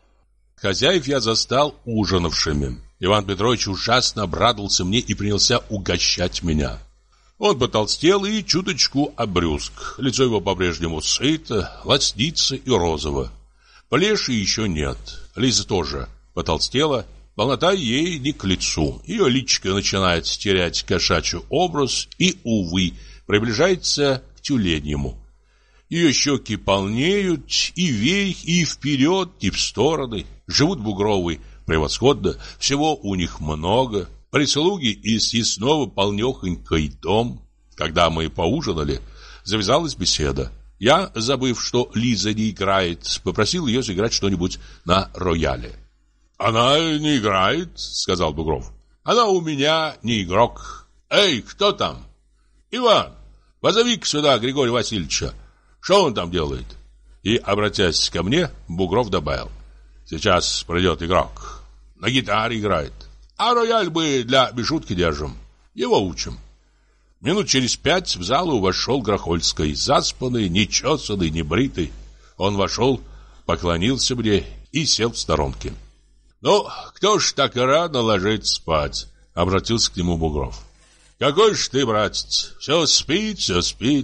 Хозяев я застал ужинавшими. Иван Петрович ужасно обрадовался мне и принялся угощать меня. Он потолстел и чуточку обрюзг. Лицо его по-прежнему сыто, лоснится и розово. Плеши еще нет. Лиза тоже потолстела. Полнота ей не к лицу. Ее личико начинает терять кошачий образ и, увы, приближается к тюленьему. Ее щеки полнеют и вверх, и вперед, и в стороны. Живут Бугровы превосходно, всего у них много. Прислуги и съестного полнехонький дом. Когда мы поужинали, завязалась беседа. Я, забыв, что Лиза не играет, попросил ее сыграть что-нибудь на рояле. «Она не играет», — сказал Бугров. «Она у меня не игрок. Эй, кто там? Иван, позови-ка сюда Григория Васильевича. Что он там делает?» И, обратясь ко мне, Бугров добавил: «Сейчас придет игрок. На гитаре играет. А рояль мы для бешутки держим. Его учим». Минут через 5 в залу вошел Грохольский, заспанный, нечесанный, небритый. Он вошел, поклонился мне и сел в сторонке. «Ну, кто ж так рано ложится спать?» — обратился к нему Бугров. «Какой ж ты, братец, все спит, все спит.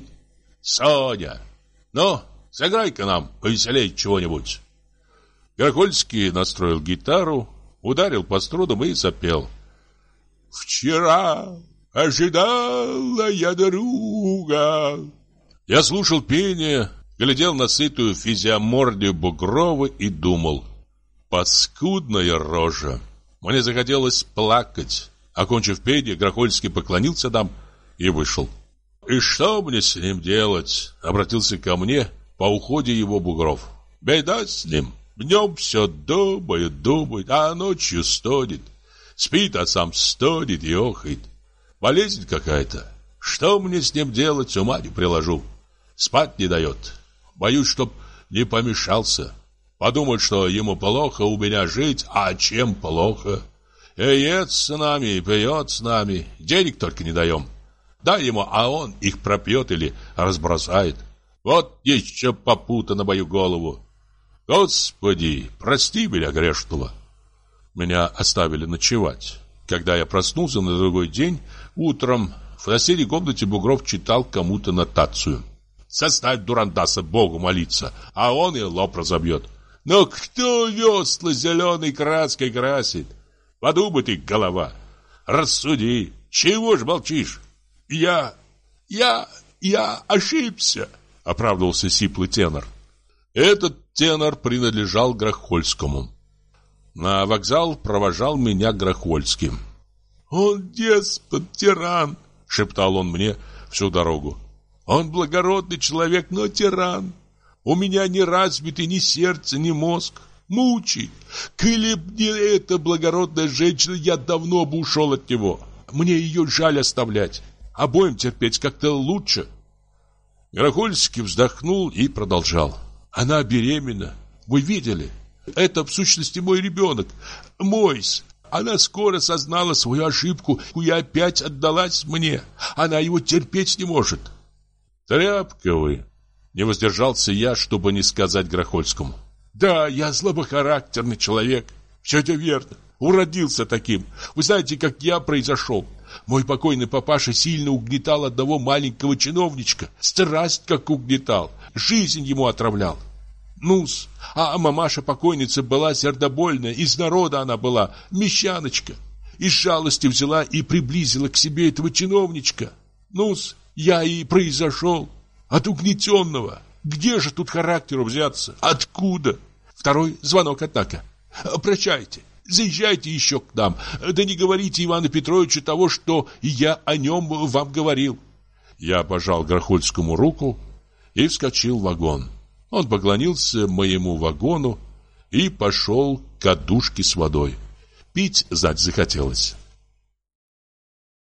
Соня, ну, сыграй-ка нам повеселей чего-нибудь». Грохольский настроил гитару, ударил по струнам и запел. «Вчера ожидала я друга». Я слушал пение, глядел на сытую физиомордию Бугрова и думал: паскудная рожа. Мне захотелось плакать. Окончив пение, Грохольский поклонился нам и вышел. «И что мне с ним делать?» — обратился ко мне по уходе его Бугров. «Беда с ним. Днем все думает, а ночью стонет. Спит, а сам стонет и охает. Болезнь какая-то. Что мне с ним делать, ума не приложу. Спать не дает. Боюсь, чтоб не помешался. Подумает, что ему плохо у меня жить, а чем плохо? И ест с нами, и пьет с нами. Денег только не даем. Дай ему, а он их пропьет или разбросает. Вот еще попута на мою голову. Господи, прости меня грешного». Меня оставили ночевать. Когда я проснулся на другой день, утром в соседней комнате Бугров читал кому-то нотацию. «Составь дурандаса Богу молиться, а он и лоб разобьет. Но кто весла зеленой краской красит? Подумай ты, голова, рассуди, чего ж молчишь? Я я ошибся», — оправдывался сиплый тенор. Этот тенор принадлежал Грохольскому. На вокзал провожал меня Грохольский. «Он деспот, тиран», — шептал он мне всю дорогу. «Он благородный человек, но тиран. У меня не развиты ни сердце, ни мозг. Мучает. Коли б не эта благородная женщина, я давно бы ушел от него. Мне ее жаль оставлять. Обоим терпеть как-то лучше». Грохольский вздохнул и продолжал. «Она беременна. Вы видели? Это, в сущности, мой ребенок. Мойс. Она скоро сознала свою ошибку и опять отдалась мне. Она его терпеть не может». «Тряпка вы!» Не воздержался я, чтобы не сказать Грохольскому. «Да, я слабохарактерный человек. Все это верно. Уродился таким. Вы знаете, как я произошел. Мой покойный папаша сильно угнетал одного маленького чиновничка. Страсть как угнетал. Жизнь ему отравлял. Ну-с, а мамаша-покойница была сердобольная, из народа она была, мещаночка. Из жалости взяла и приблизила к себе этого чиновничка. Ну-с, я и произошел от угнетенного. Где же тут характеру взяться? Откуда? Второй звонок, однако. Прощайте. Заезжайте еще к нам. Да не говорите Ивану Петровичу того, что я о нем вам говорил». Я пожал Грохольскому руку и вскочил в вагон. Он поклонился моему вагону и пошел к кадушке с водой. Пить захотелось.